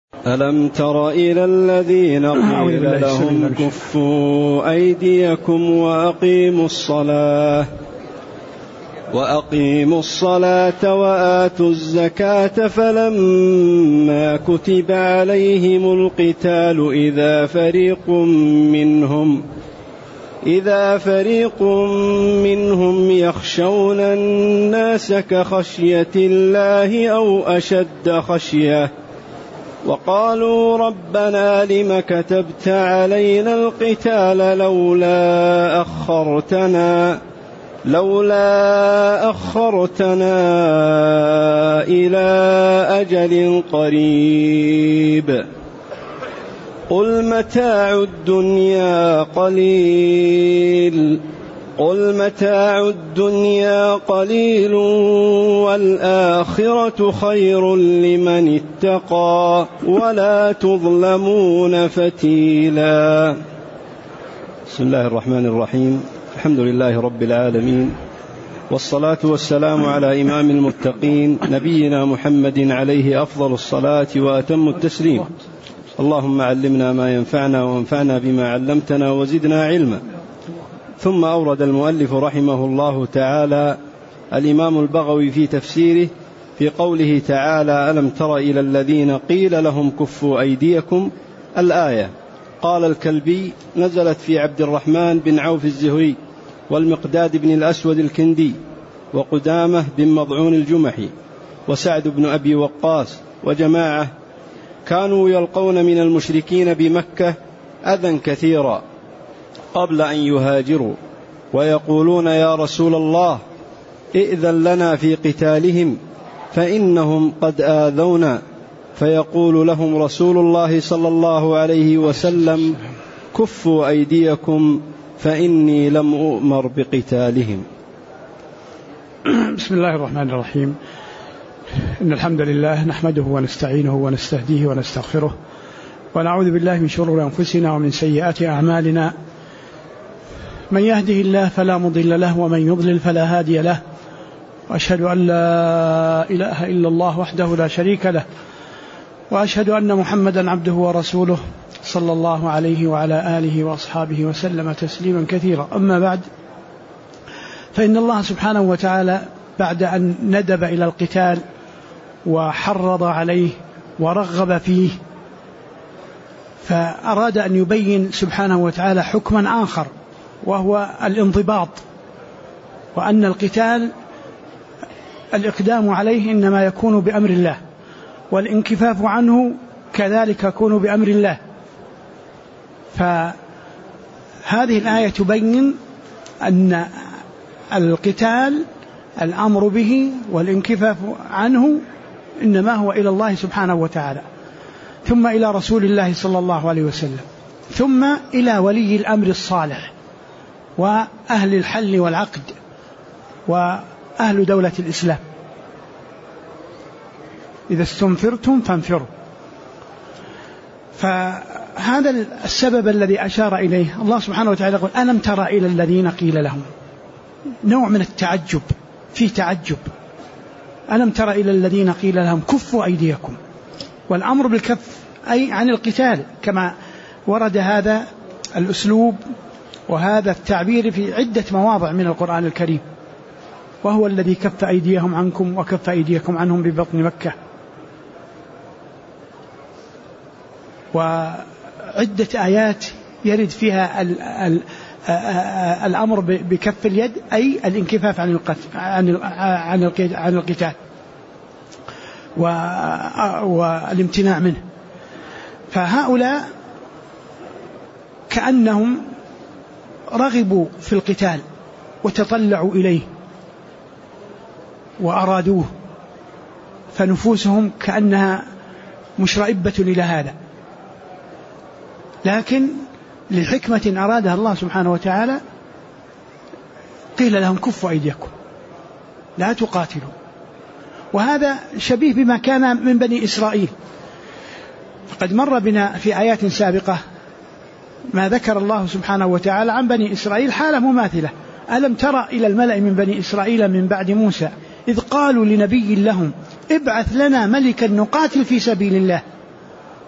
ألم تر إلى الذين قيل لهم كفوا أيديكم وأقيموا الصلاة وآتوا الزكاة فلما كتب عليهم القتال إذا فريق منهم يخشون الناس كخشية الله أو أشد خشية وقالوا ربنا لم كتبت علينا القتال لولا أخرتنا إلى أجل قريب قل متاع الدنيا قليل والآخرة خير لمن اتقى ولا تظلمون فتيلا. بسم الله الرحمن الرحيم. الحمد لله رب العالمين، والصلاة والسلام على إمام المتقين نبينا محمد عليه أفضل الصلاة وأتم التسليم. اللهم علمنا ما ينفعنا وانفعنا بما علمتنا وزدنا علما. ثم أورد المؤلف رحمه الله تعالى الإمام البغوي في تفسيره في قوله تعالى: ألم تر إلى الذين قيل لهم كفوا أيديكم، الآية. قال الكلبي: نزلت في عبد الرحمن بن عوف الزهري والمقداد بن الأسود الكندي وقدامة بن مضعون الجمحي وسعد بن أبي وقاص وجماعة كانوا يلقون من المشركين بمكة أذى كثيرا قبل أن يهاجروا، ويقولون: يا رسول الله ائذن لنا في قتالهم فإنهم قد آذونا، فيقول لهم رسول الله صلى الله عليه وسلم: كفوا أيديكم فإني لم أؤمر بقتالهم. بسم الله الرحمن الرحيم. إن الحمد لله نحمده ونستعينه ونستهديه ونستغفره، ونعوذ بالله من شرور أنفسنا ومن سيئات أعمالنا. من يهده الله فلا مضل له ومن يضلل فلا هادي له، وأشهد أن لا إله إلا الله وحده لا شريك له، وأشهد أن محمدا عبده ورسوله صلى الله عليه وعلى آله وأصحابه وسلم تسليما كثيرا. أما بعد، فإن الله سبحانه وتعالى بعد أن ندب إلى القتال وحرض عليه ورغب فيه، فأراد أن يبين سبحانه وتعالى حكما آخر، وهو الانضباط، وأن القتال الإقدام عليه إنما يكون بأمر الله، والانكفاف عنه كذلك يكون بأمر الله. فهذه الآية تبين أن القتال الأمر به والانكفاف عنه إنما هو إلى الله سبحانه وتعالى، ثم إلى رسول الله صلى الله عليه وسلم، ثم إلى ولي الأمر الصالح وأهل الحل والعقد وأهل دولة الإسلام. إذا استنفرتم فانفروا. فهذا السبب الذي أشار إليه الله سبحانه وتعالى يقول: ألم تر إلى الذين قيل لهم، نوع من التعجب، في تعجب. ألم تر إلى الذين قيل لهم كفوا أيديكم، والأمر بالكف أي عن القتال، كما ورد هذا الأسلوب وهذا التعبير في عدة مواضع من القرآن الكريم. وهو الذي كف أيديهم عنكم وكف أيديكم عنهم ببطن مكة. وعدة آيات يرد فيها الأمر بكف اليد، أي الانكفاف عن القتال والامتناع منه. فهؤلاء كأنهم رغبوا في القتال وتطلعوا إليه وأرادوه، فنفوسهم كأنها مشرئبة إلى هذا، لكن لحكمة أرادها الله سبحانه وتعالى قيل لهم كفوا أيديكم لا تقاتلوا. وهذا شبيه بما كان من بني إسرائيل. فقد مر بنا في آيات سابقة ما ذكر الله سبحانه وتعالى عن بني إسرائيل حالة مماثلة. ألم تر إلى الملأ من بني إسرائيل من بعد موسى إذ قالوا لنبي لهم ابعث لنا ملكا نقاتل في سبيل الله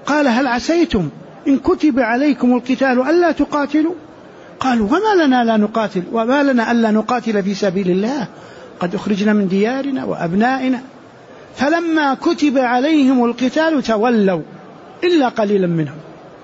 قال هل عسيتم إن كتب عليكم القتال ألا تقاتلوا؟ قالوا وما لنا لا نقاتل وما لنا ألا نقاتل في سبيل الله قد أخرجنا من ديارنا وأبنائنا. فلما كتب عليهم القتال تولوا إلا قليلا منهم.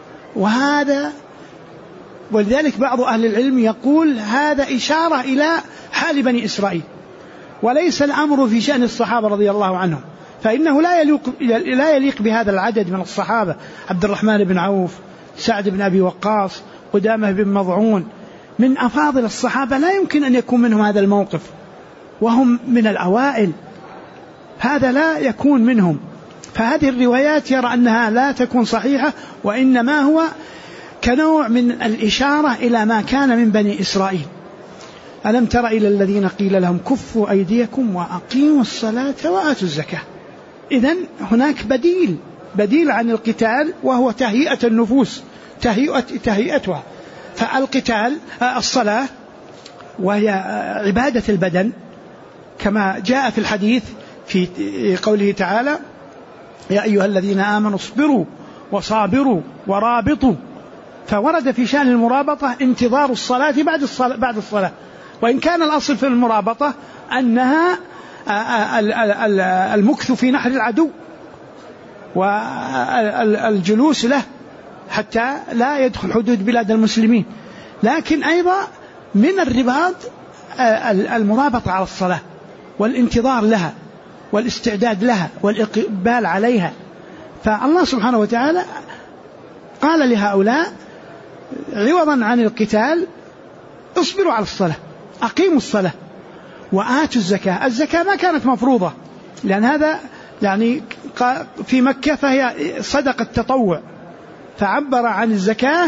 ولذلك بعض أهل العلم يقول هذا إشارة إلى حال بني إسرائيل، وليس الأمر في شأن الصحابة رضي الله عنهم، فإنه لا يليق بهذا العدد من الصحابة: عبد الرحمن بن عوف، سعد بن أبي وقاص، قدامة بن مضعون، من أفاضل الصحابة، لا يمكن أن يكون منهم هذا الموقف وهم من الأوائل، هذا لا يكون منهم. فهذه الروايات يرى أنها لا تكون صحيحة، وإنما هو كنوع من الإشارة إلى ما كان من بني إسرائيل. ألم تر إلى الذين قيل لهم كفوا أيديكم وأقيموا الصلاة وآتوا الزكاة. إذن هناك بديل عن القتال، وهو تهيئة النفوس، تهيئتها. فالقتال الصلاة، وهي عبادة البدن كما جاء في الحديث في قوله تعالى: يا أيها الذين آمنوا اصبروا وصابروا ورابطوا. فورد في شأن المرابطة انتظار الصلاة بعد الصلاة، وإن كان الأصل في المرابطة أنها المكث في نحر العدو والجلوس له حتى لا يدخل حدود بلاد المسلمين، لكن أيضا من الرباط المرابطة على الصلاة والانتظار لها والاستعداد لها والإقبال عليها. فالله سبحانه وتعالى قال لهؤلاء عوضا عن القتال: اصبروا على الصلاة، أقيموا الصلاة وآتوا الزكاة. الزكاة ما كانت مفروضة، لأن هذا يعني في مكة فهي صدقة تطوع، فعبر عن الزكاة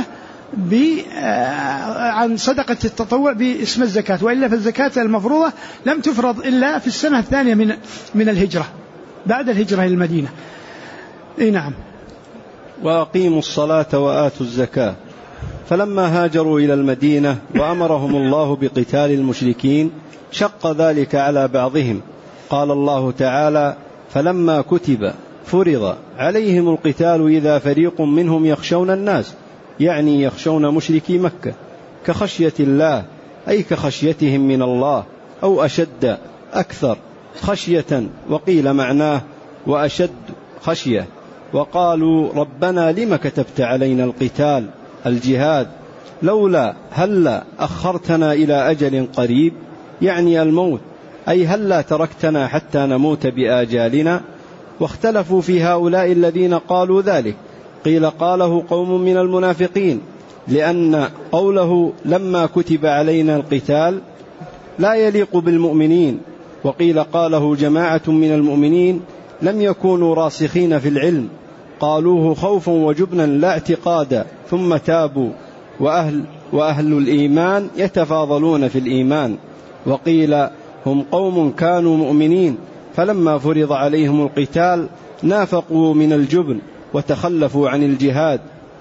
عن صدقة التطوع باسم الزكاة، وإلا فالزكاة المفروضة لم تفرض إلا في السنة الثانية من الهجرة، بعد الهجرة إلى المدينة. نعم. وأقيموا الصلاة وآتوا الزكاة. فلما هاجروا إلى المدينة وأمرهم الله بقتال المشركين شق ذلك على بعضهم. قال الله تعالى: فلما كتب فرض عليهم القتال إذا فريق منهم يخشون الناس، يعني يخشون مشركي مكة كخشية الله، أي كخشيتهم من الله، أو أشد أكثر خشية، وقيل معناه وأشد خشية. وقالوا ربنا لم كتبت علينا القتال الجهاد لولا هلا أخرتنا إلى أجل قريب، يعني الموت، أي هلا تركتنا حتى نموت بآجالنا. واختلفوا في هؤلاء الذين قالوا ذلك، قيل قاله قوم من المنافقين، لأن قوله لما كتب علينا القتال لا يليق بالمؤمنين، وقيل قاله جماعة من المؤمنين لم يكونوا راسخين في العلم، قالوه خوفا وجبنا لا اعتقادا، ثم تابوا، وأهل الإيمان يتفاضلون في الإيمان. وقيل هم قوم كانوا مؤمنين فلما فرض عليهم القتال نافقوا من الجبن وتخلفوا عن الجهاد.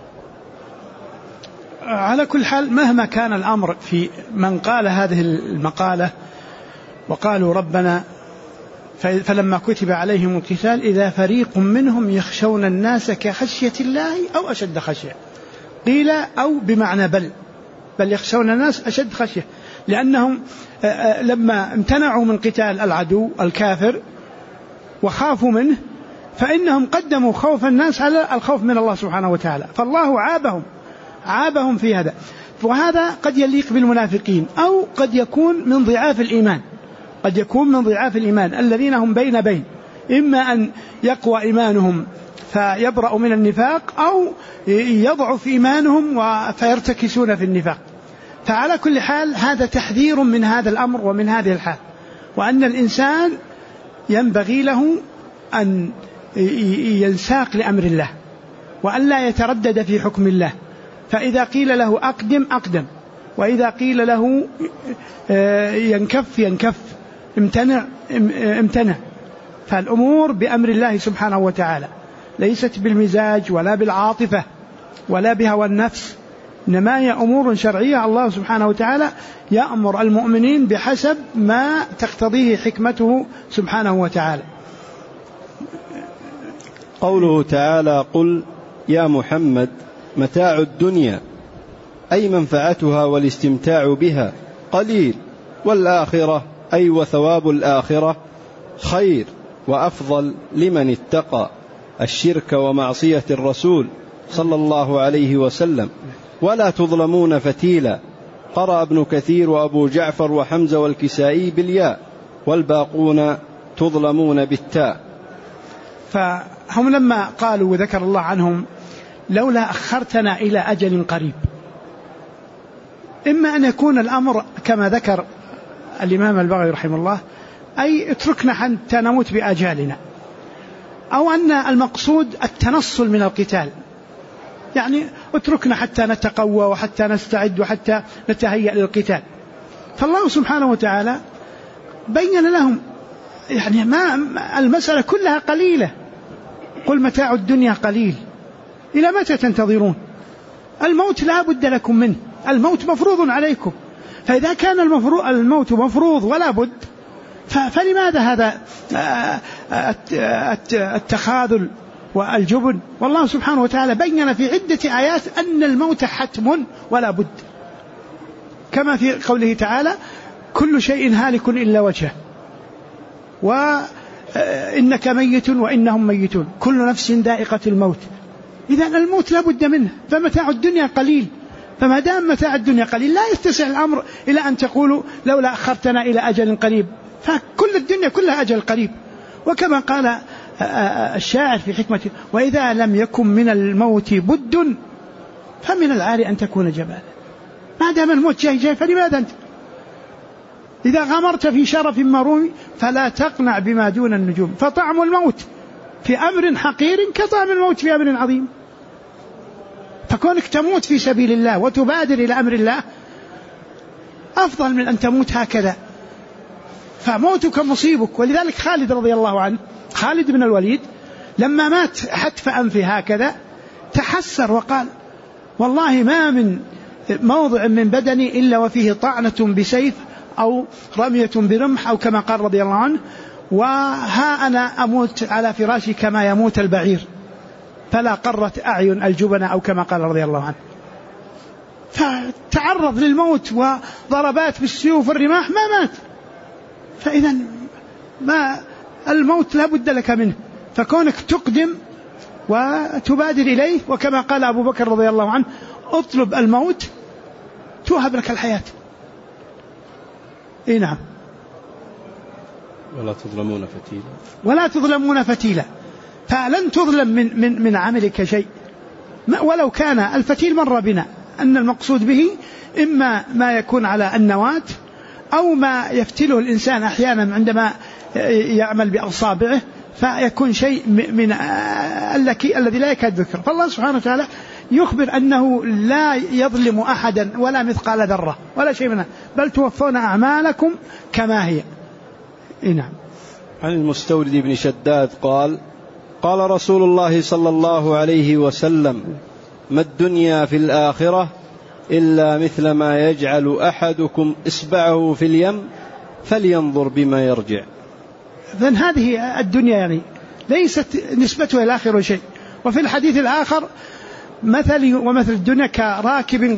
على كل حال، مهما كان الأمر في من قال هذه المقالة وقالوا ربنا فلما كتب عليهم القتال إذا فريق منهم يخشون الناس كخشية الله أو أشد خشية، قيل أو بمعنى بل يخشون الناس أشد خشية، لأنهم لما امتنعوا من قتال العدو الكافر وخافوا منه فإنهم قدموا خوف الناس على الخوف من الله سبحانه وتعالى، فالله عابهم في هذا. وهذا قد يليق بالمنافقين، أو قد يكون من ضعاف الإيمان، الذين هم بين إما أن يقوى إيمانهم فيبرأوا من النفاق، أو يضعف إيمانهم فيرتكسون في النفاق. فعلى كل حال هذا تحذير من هذا الأمر ومن هذه الحال، وأن الإنسان ينبغي له أن ينساق لأمر الله وأن لا يتردد في حكم الله، فإذا قيل له أقدم، وإذا قيل له ينكف، امتنع. فالأمور بأمر الله سبحانه وتعالى، ليست بالمزاج ولا بالعاطفة ولا بهوى النفس، إنما هي أمور شرعية. الله سبحانه وتعالى يأمر المؤمنين بحسب ما تقتضيه حكمته سبحانه وتعالى. قوله تعالى: قل يا محمد متاع الدنيا أي منفعتها والاستمتاع بها قليل، والآخرة أي وثواب الآخرة خير وأفضل لمن اتقى الشرك ومعصية الرسول صلى الله عليه وسلم، ولا تظلمون فتيلا. قرأ ابن كثير وأبو جعفر وحمزة والكسائي بالياء، والباقون تظلمون بالتاء. فهم لما قالوا وذكر الله عنهم لولا أخرتنا إلى أجل قريب، إما أن يكون الأمر كما ذكر الإمام البغوي رحمه الله، أي اتركنا حتى نموت بأجالنا، أو أن المقصود التنصل من القتال، يعني اتركنا حتى نتقوى وحتى نستعد وحتى نتهيأ للقتال. فالله سبحانه وتعالى بين لهم يعني ما المسألة كلها قليلة، قل متاع الدنيا قليل إلى متى تنتظرون؟ الموت لا بد لكم منه، الموت مفروض عليكم، فإذا كان الموت مفروض ولا بد، فلماذا هذا التخاذل والجبن؟ والله سبحانه وتعالى بين في عدة آيات أن الموت حتم ولا بد، كما في قوله تعالى كل شيء هالك إلا وجهه، وإنك ميت وإنهم ميتون، كل نفس ذائقة الموت. إذا الموت لا بد منه، فمتاع الدنيا قليل، فما دام متاع الدنيا قليل لا يتسع الأمر إلى أن تقولوا لولا أخرتنا إلى أجل قريب، فكل الدنيا كلها أجل قريب. وكما قال الشاعر في حكمته وإذا لم يكن من الموت بد فمن العار أن تكون جبالا. ما دام الموت جاي فلماذا أنت إذا غمرت في شرف مروم فلا تقنع بما دون النجوم، فطعم الموت في أمر حقير كطعم الموت في أمر عظيم. فكونك تموت في سبيل الله وتبادر إلى أمر الله أفضل من أن تموت هكذا، فموتك مصيبك. ولذلك خالد رضي الله عنه، خالد بن الوليد لما مات حتف أنفه هكذا تحسر وقال والله ما من موضع من بدني إلا وفيه طعنة بسيف أو رمية برمح، أو كما قال رضي الله عنه وها أنا أموت على فراشي كما يموت البعير فلا قرت أعين الجبن، أو كما قال رضي الله عنه. فتعرض للموت وضربات بالسيوف والرماح ما مات، فإذا ما الموت لا بد لك منه، فكونك تقدم وتبادر إليه، وكما قال أبو بكر رضي الله عنه اطلب الموت توهب لك الحياة. نعم. ولا تظلمون فتيلا، فلن تظلم من عملك شيء ولو كان الفتيل. مر بنا أن المقصود به إما ما يكون على النواة أو ما يفتله الإنسان أحيانا عندما يعمل بأصابعه، فيكون شيء من الذي لا يكاد ذكر. فالله سبحانه وتعالى يخبر أنه لا يظلم أحدا ولا مثقال ذرة ولا شيء منها، بل توفون أعمالكم كما هي. نعم. عن المستورد بن شداد قال قال رسول الله صلى الله عليه وسلم ما الدنيا في الآخرة إلا مثل ما يجعل أحدكم إصبعه في اليم فلينظر بما يرجع. إذن هذه الدنيا يعني ليست نسبتها إلى الآخرة شيء. وفي الحديث الآخر مثل ومثل الدنيا كراكب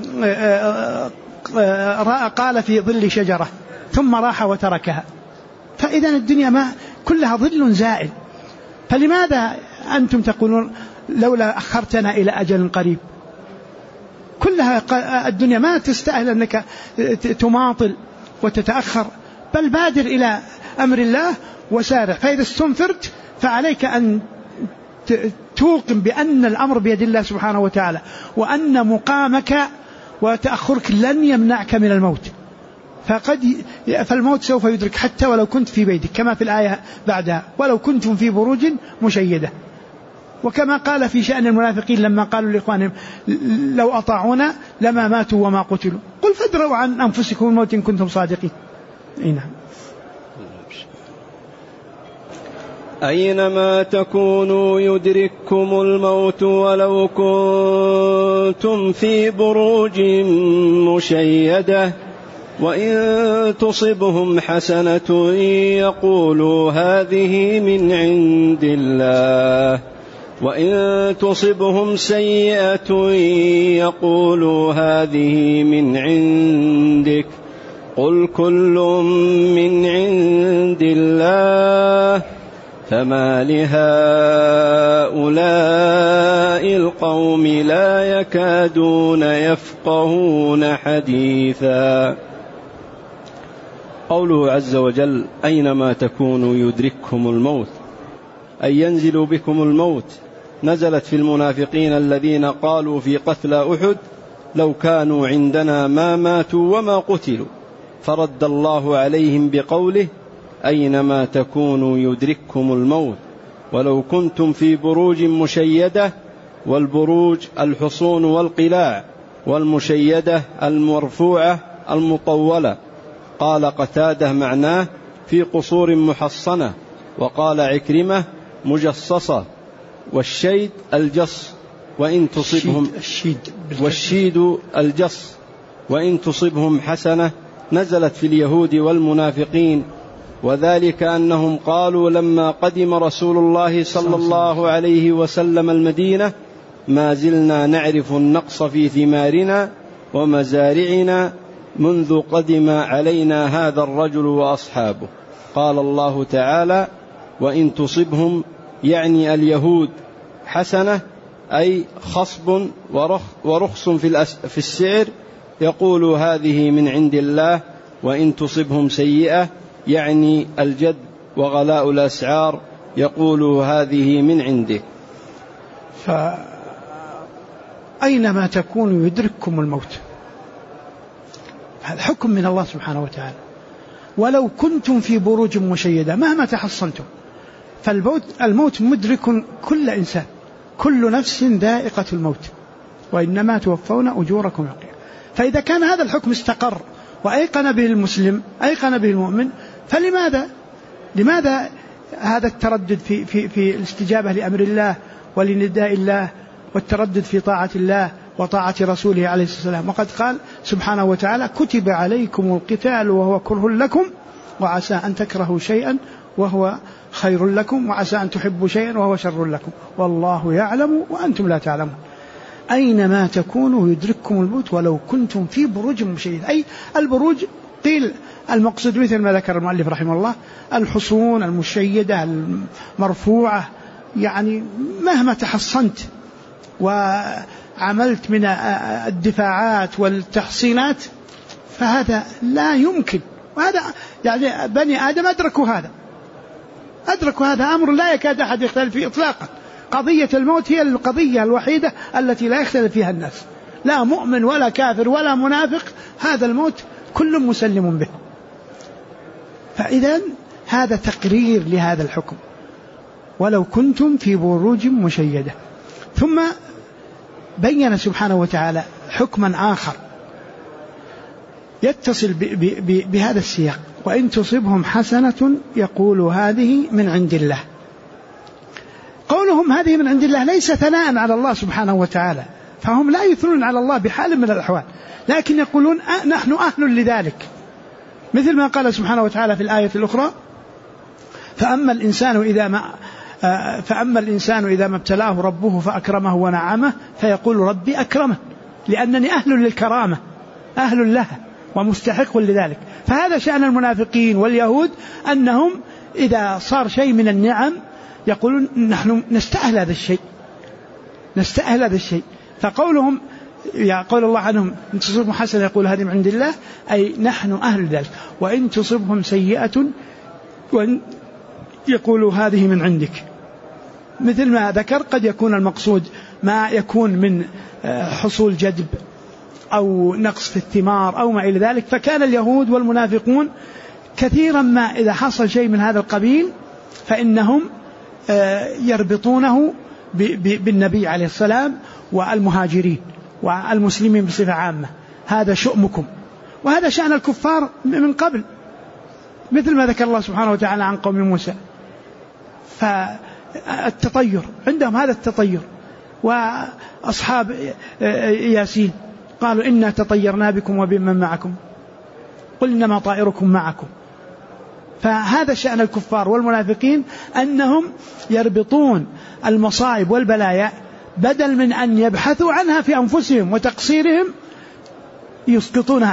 قال في ظل شجرة ثم راح وتركها. فإذا الدنيا ما كلها ظل زائل، فلماذا أنتم تقولون لولا أخرتنا إلى أجل قريب؟ كلها الدنيا ما تستاهل أنك تماطل وتتأخر، بل بادر إلى أمر الله وسارع. فإذا استنفرت فعليك أن توقن بأن الأمر بيد الله سبحانه وتعالى، وأن مقامك وتأخرك لن يمنعك من الموت، فالموت سوف يدرك حتى ولو كنت في بيتك، كما في الآية بعدها ولو كنتم في بروج مشيدة. وكما قال في شأن المنافقين لما قالوا لإخوانهم لو أطاعونا لما ماتوا وما قتلوا، قل فادروا عن أنفسكم الموت إن كنتم صادقين. نعم. أينما تكونوا يدرككم الموت ولو كنتم في بروج مشيدة وإن تصبهم حسنة يقولوا هذه من عند الله وإن تصبهم سيئة يقولوا هذه من عندك قل كل من عند الله فما لهؤلاء القوم لا يكادون يفقهون حديثا. قوله عز وجل أينما تكونوا يدرككم الموت، أي ينزل بكم الموت، نزلت في المنافقين الذين قالوا في قتلى أحد لو كانوا عندنا ما ماتوا وما قتلوا، فرد الله عليهم بقوله أينما تكونوا يدرككم الموت ولو كنتم في بروج مشيدة، والبروج الحصون والقلاع، والمشيدة المرفوعة المطولة. قال قتادة معناه في قصور محصنة، وقال عكرمة مجصصة، والشيد الجص وإن تصبهم والشيد الجص وإن تصبهم حسنة، نزلت في اليهود والمنافقين، وذلك أنهم قالوا لما قدم رسول الله صلى الله عليه وسلم المدينة ما زلنا نعرف النقص في ثمارنا ومزارعنا منذ قدم علينا هذا الرجل وأصحابه. قال الله تعالى وإن تصبهم، يعني اليهود، حسنة أي خصب ورخص في السعر، يقول هذه من عند الله. وإن تصبهم سيئة يعني الجد وغلاء الأسعار، يقول هذه من عنده. فأينما تكونوا يدرككم الموت، هذا حكم من الله سبحانه وتعالى. ولو كنتم في بروج مشيدة، مهما تحصنتم، فالموت مدرك كل إنسان، كل نفس ذائقة الموت، وإنما توفون أجوركم يوم القيامة. فإذا كان هذا الحكم استقر وأيقن به المسلم، أيقن به المؤمن، لماذا هذا التردد في الاستجابة لأمر الله ولنداء الله، والتردد في طاعة الله وطاعة رسوله عليه الصلاة والسلام؟ وقد قال سبحانه وتعالى كتب عليكم القتال وهو كره لكم وعسى أن تكرهوا شيئا وهو خير لكم وعسى أن تحبوا شيئا وهو شر لكم والله يعلم وأنتم لا تعلمون. أينما تكونوا يدرككم الموت ولو كنتم في بروج مشيدة، أي البروج قيل المقصود مثل ما ذكر المؤلف رحمه الله الحصون المشيدة المرفوعة، يعني مهما تحصنت وعملت من الدفاعات والتحصينات فهذا لا يمكن. وهذا يعني بني آدم أدركوا هذا أمر لا يكاد أحد يختلف فيه إطلاقا. قضية الموت هي القضية الوحيدة التي لا يختلف فيها الناس، لا مؤمن ولا كافر ولا منافق، هذا الموت كل مسلم به. فإذا هذا تقرير لهذا الحكم ولو كنتم في بروج مشيدة. ثم بين سبحانه وتعالى حكما آخر يتصل بهذا السياق، وإن تصبهم حسنة يقول هذه من عند الله. قولهم هذه من عند الله ليس ثناء على الله سبحانه وتعالى، فهم لا يثنون على الله بحال من الأحوال، لكن يقولون نحن أهل لذلك، مثل ما قال سبحانه وتعالى في الآية الأخرى فأما الإنسان إذا ما ابتلاه ربه فأكرمه ونعمه فيقول ربي أكرمه، لأنني أهل للكرامة، أهل لها ومستحق لذلك. فهذا شأن المنافقين واليهود، أنهم إذا صار شيء من النعم يقولون نحن نستأهل هذا الشيء. فقولهم قول الله عنهم إن تصبهم حسنة يقول هذه من عند الله، أي نحن أهل ذلك. وإن تصبهم سيئة يقولوا هذه من عندك، مثل ما ذكر قد يكون المقصود ما يكون من حصول جدب أو نقص في الثمار أو ما إلى ذلك. فكان اليهود والمنافقون كثيرا ما إذا حصل شيء من هذا القبيل فإنهم يربطونه بالنبي عليه السلام والمهاجرين والمسلمين بصفة عامة، هذا شؤمكم. وهذا شأن الكفار من قبل، مثل ما ذكر الله سبحانه وتعالى عن قوم موسى، فالتطير عندهم هذا التطير. وأصحاب ياسين قالوا إنا تطيرنا بكم وبمن معكم قل إنما طائركم معكم. فهذا شأن الكفار والمنافقين، أنهم يربطون المصائب والبلايا بدل من أن يبحثوا عنها في أنفسهم وتقصيرهم يسقطونها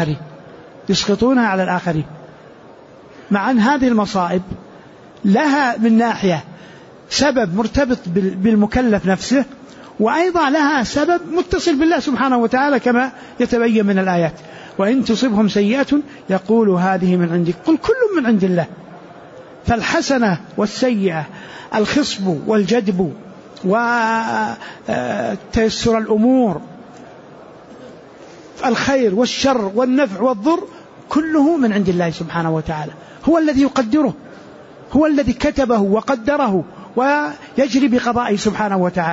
على الآخرين، مع أن هذه المصائب لها من ناحية سبب مرتبط بالمكلف نفسه، وأيضا لها سبب متصل بالله سبحانه وتعالى كما يتبين من الآيات. وإن تصبهم سيئة يقولوا هذه من عندك قل كل من عند الله. فالحسنة والسيئة، الخصب والجدب وتيسر الأمور، الخير والشر والنفع والضر، كله من عند الله سبحانه وتعالى. هو الذي يقدره، هو الذي كتبه وقدره، ويجري بقضائه سبحانه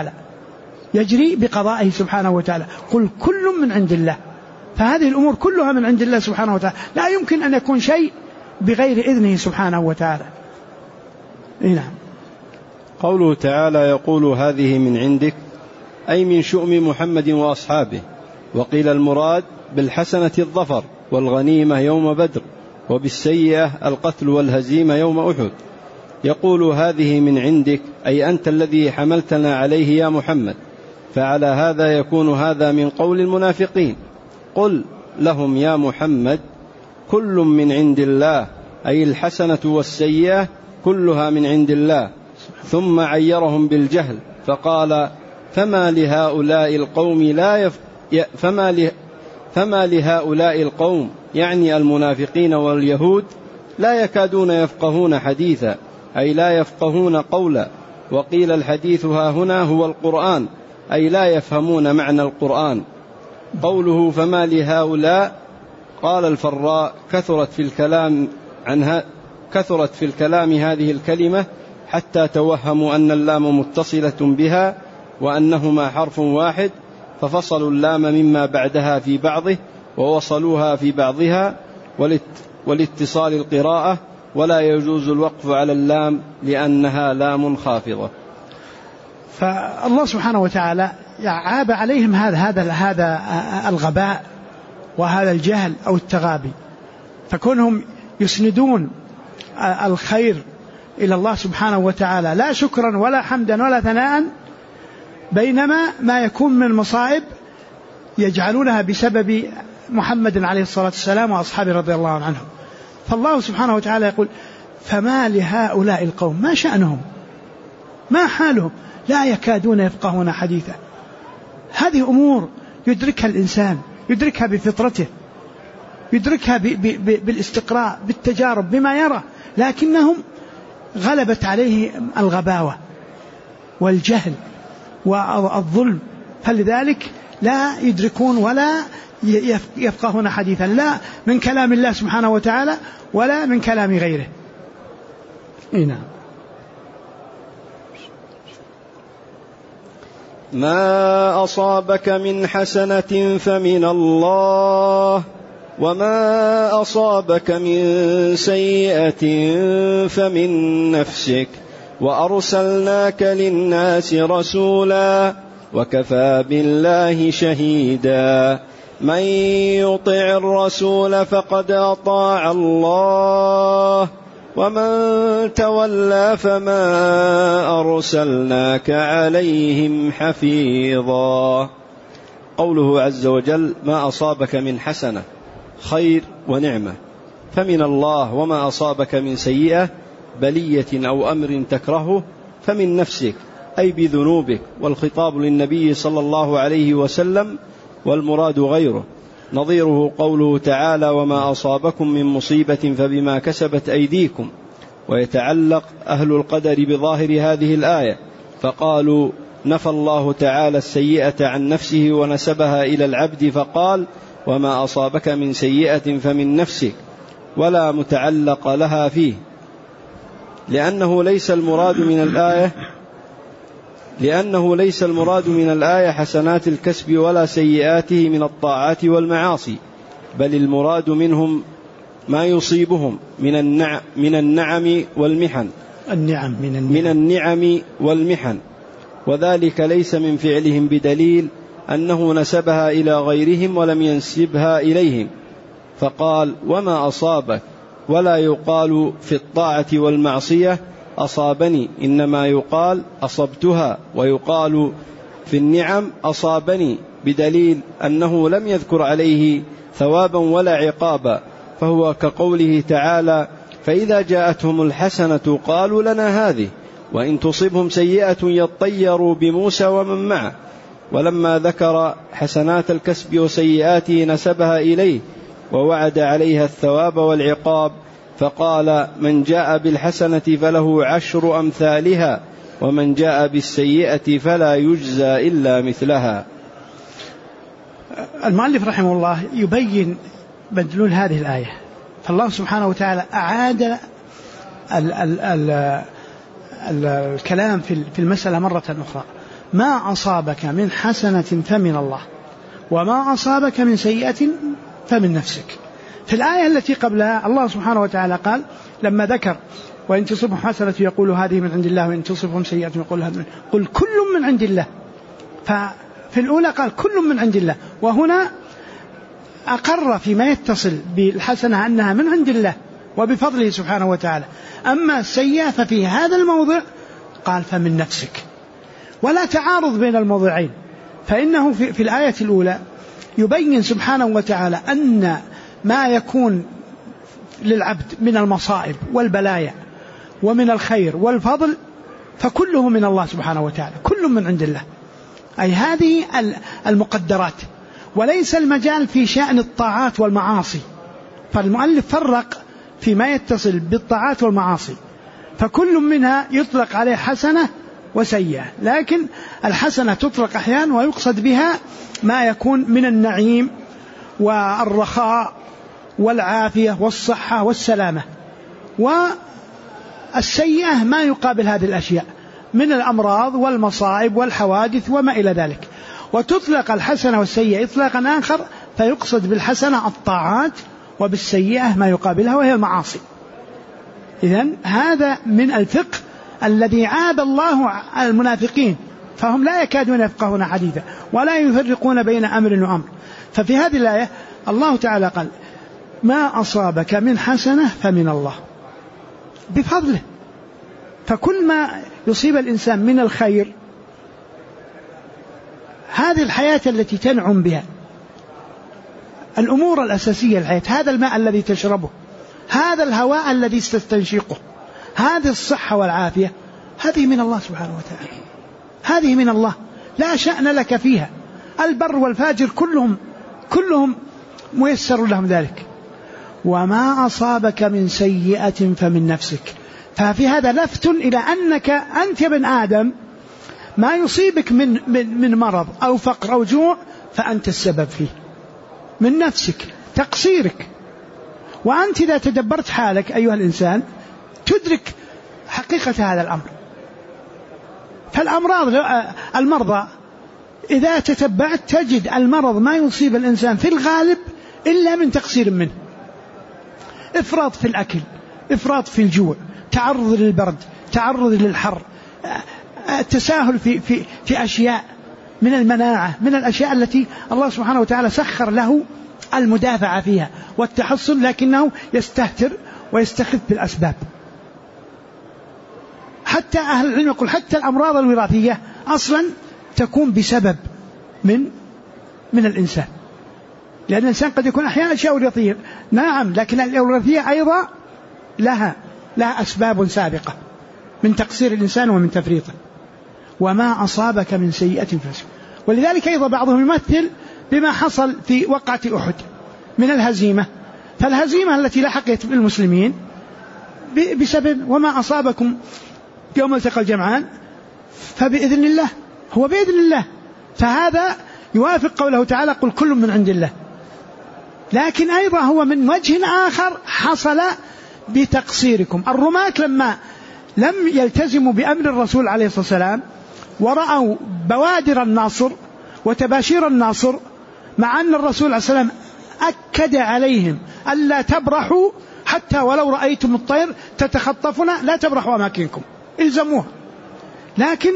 وتعالى. قل كل من عند الله. فهذه الأمور كلها من عند الله سبحانه وتعالى، لا يمكن أن يكون شيء بغير إذنه سبحانه وتعالى. نعم. قوله تعالى يقول هذه من عندك، أي من شؤم محمد وأصحابه. وقيل المراد بالحسنة الظفر والغنيمة يوم بدر، وبالسيئة القتل والهزيمة يوم أحد. يقول هذه من عندك أي أنت الذي حملتنا عليه يا محمد. فعلى هذا يكون هذا من قول المنافقين. قل لهم يا محمد كل من عند الله، أي الحسنة والسيئة كلها من عند الله. ثم عيرهم بالجهل فقال فما لهؤلاء القوم يعني المنافقين واليهود لا يكادون يفقهون حديثا، أي لا يفقهون قولا. وقيل الحديث ها هنا هو القرآن، أي لا يفهمون معنى القرآن. قوله فما لهؤلاء، قال الفراء كثرت في الكلام هذه الكلمة حتى توهموا أن اللام متصلة بها وأنهما حرف واحد، ففصلوا اللام مما بعدها في بعضه ووصلوها في بعضها، والاتصال القراءة، ولا يجوز الوقف على اللام لأنها لام خافضة. فالله سبحانه وتعالى عاب عليهم هذا الغباء وهذا الجهل أو التغابي، فكونهم يسندون الخير إلى الله سبحانه وتعالى لا شكرا ولا حمدا ولا ثناء، بينما ما يكون من المصائب يجعلونها بسبب محمد عليه الصلاة والسلام وأصحابه رضي الله عنهم. فالله سبحانه وتعالى يقول فما لهؤلاء القوم، ما شأنهم، ما حالهم، لا يكادون يفقهون حديثا. هذه أمور يدركها الإنسان، يدركها بفطرته، يدركها بالاستقراء، بالتجارب، بما يرى، لكنهم غلبت عليه الغباوة والجهل والظلم، فلذلك لا يدركون ولا يفقهون حديثا، لا من كلام الله سبحانه وتعالى ولا من كلام غيره. نعم. ما أصابك من حسنة فمن الله، وما أصابك من سيئة فمن نفسك، وأرسلناك للناس رسولا وكفى بالله شهيدا. من يطع الرسول فقد أطاع الله، ومن تولى فما أرسلناك عليهم حفيظا. قوله عز وجل ما أصابك من حسنة خير ونعمة فمن الله، وما أصابك من سيئة بلية أو أمر تكرهه فمن نفسك أي بذنوبك. والخطاب للنبي صلى الله عليه وسلم والمراد غيره. نظيره قوله تعالى وما أصابكم من مصيبة فبما كسبت أيديكم. ويتعلق أهل القدر بظاهر هذه الآية فقالوا نفى الله تعالى السيئة عن نفسه ونسبها إلى العبد فقال وما أصابك من سيئة فمن نفسك، ولا متعلق لها فيه، لأنه ليس المراد من الآية حسنات الكسب ولا سيئاته من الطاعات والمعاصي، بل المراد منهم ما يصيبهم من النعم والمحن، وذلك ليس من فعلهم بدليل أنه نسبها إلى غيرهم ولم ينسبها إليهم، فقال وما أصابك ولا يقال في الطاعة والمعصية أصابني، إنما يقال أصبتها، ويقال في النعم أصابني، بدليل أنه لم يذكر عليه ثوابا ولا عقابا، فهو كقوله تعالى: فإذا جاءتهم الحسنة قالوا لنا هذه، وإن تصبهم سيئة يطيروا بموسى ومن معه. ولما ذكر حسنات الكسب وسيئاته نسبها إليه ووعد عليها الثواب والعقاب، فقال: من جاء بالحسنة فله 10 أمثالها، ومن جاء بالسيئة فلا يجزى إلا مثلها. المؤلف رحمه الله يبين مدلول هذه الآية. فالله سبحانه وتعالى أعاد الكلام في المسألة مرة أخرى: ما أصابك من حسنة فمن الله، وما أصابك من سيئة فمن نفسك. في الآية التي قبلها الله سبحانه وتعالى قال لما ذكر: وإن تصبهم حسنة يقول هذه من عند الله، وإن تصبهم سيئة يقول هذه قل كل من عند الله. ففي الأولى قال كل من عند الله، وهنا أقر فيما يتصل بالحسنة أنها من عند الله وبفضله سبحانه وتعالى. أما السيئة ففي هذا الموضع قال فمن نفسك، ولا تعارض بين الموضعين، فإنه في الآية الأولى يبين سبحانه وتعالى أن ما يكون للعبد من المصائب والبلايا ومن الخير والفضل فكله من الله سبحانه وتعالى، كل من عند الله، أي هذه المقدرات، وليس المجال في شأن الطاعات والمعاصي. فالمؤلف فرق فيما يتصل بالطاعات والمعاصي، فكل منها يطلق عليه حسنة وسيئة، لكن الحسنة تطلق أحيانا ويقصد بها ما يكون من النعيم والرخاء والعافية والصحة والسلامة، والسيئة ما يقابل هذه الأشياء من الأمراض والمصائب والحوادث وما إلى ذلك. وتطلق الحسنة والسيئة إطلاقا آخر، فيقصد بالحسنة الطاعات، وبالسيئة ما يقابلها وهي المعاصي. إذن هذا من الفقه الذي عاب الله المنافقين، فهم لا يكادون يفقهون حديثا ولا يفرقون بين أمر وأمر. ففي هذه الآية الله تعالى قال: ما أصابك من حسنة فمن الله، بفضله. فكل ما يصيب الإنسان من الخير، هذه الحياة التي تنعم بها، الأمور الأساسية الحياة، هذا الماء الذي تشربه، هذا الهواء الذي تستنشقه، هذه الصحة والعافية، هذه من الله سبحانه وتعالى، هذه من الله، لا شأن لك فيها. البر والفاجر كلهم ميسر لهم ذلك. وما أصابك من سيئة فمن نفسك. ففي هذا لفت إلى أنك أنت يا ابن آدم ما يصيبك من مرض أو فقر أو جوع فأنت السبب فيه، من نفسك، تقصيرك. وأنت إذا تدبرت حالك أيها الإنسان تدرك حقيقة هذا الأمر. فالأمراض المرضى إذا تتبعت تجد المرض ما يصيب الإنسان في الغالب إلا من تقصير منه، إفراط في الأكل، إفراط في الجوع، تعرض للبرد، تعرض للحر، التساهل في أشياء من المناعة، من الأشياء التي الله سبحانه وتعالى سخر له المدافعة فيها والتحصن، لكنه يستهتر ويستخف بالأسباب. حتى أهل العلم يقول حتى الأمراض الوراثية أصلا تكون بسبب من الإنسان، لأن الإنسان قد يكون أحيانا أشياء وراثية، نعم، لكن الوراثية أيضا لها أسباب سابقة من تقصير الإنسان ومن تفريطه. وما أصابك من سيئة فسوء. ولذلك أيضا بعضهم يمثل بما حصل في وقعة أحد من الهزيمة، فالهزيمة التي لحقت بالمسلمين بسبب وما أصابكم يوم التقى الجمعان فبإذن الله، هو بإذن الله. فهذا يوافق قوله تعالى: قل كل من عند الله. لكن أيضا هو من وجه آخر حصل بتقصيركم. الرماة لما لم يلتزموا بأمر الرسول عليه الصلاة والسلام ورأوا بوادر النصر وتباشير النصر، مع أن الرسول عليه الصلاة والسلام أكد عليهم ألا تبرحوا حتى ولو رأيتم الطير تتخطفنا لا تبرحوا أماكنكم، إلزموها. لكن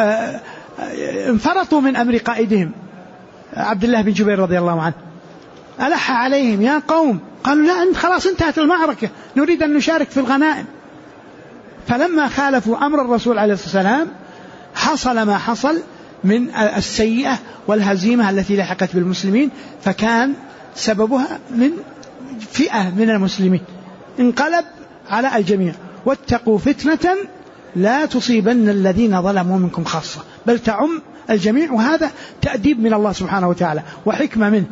انفرطوا من أمر قائدهم عبد الله بن جبير رضي الله عنه، ألح عليهم يا قوم، قالوا لا أنت خلاص انتهت المعركة، نريد أن نشارك في الغنائم. فلما خالفوا أمر الرسول عليه الصلاة والسلام حصل ما حصل من السيئة والهزيمة التي لحقت بالمسلمين، فكان سببها من فئة من المسلمين انقلب على الجميع. واتقوا فتنة لا تصيبن الذين ظلموا منكم خاصة، بل تعم الجميع، وهذا تأديب من الله سبحانه وتعالى وحكمة منه.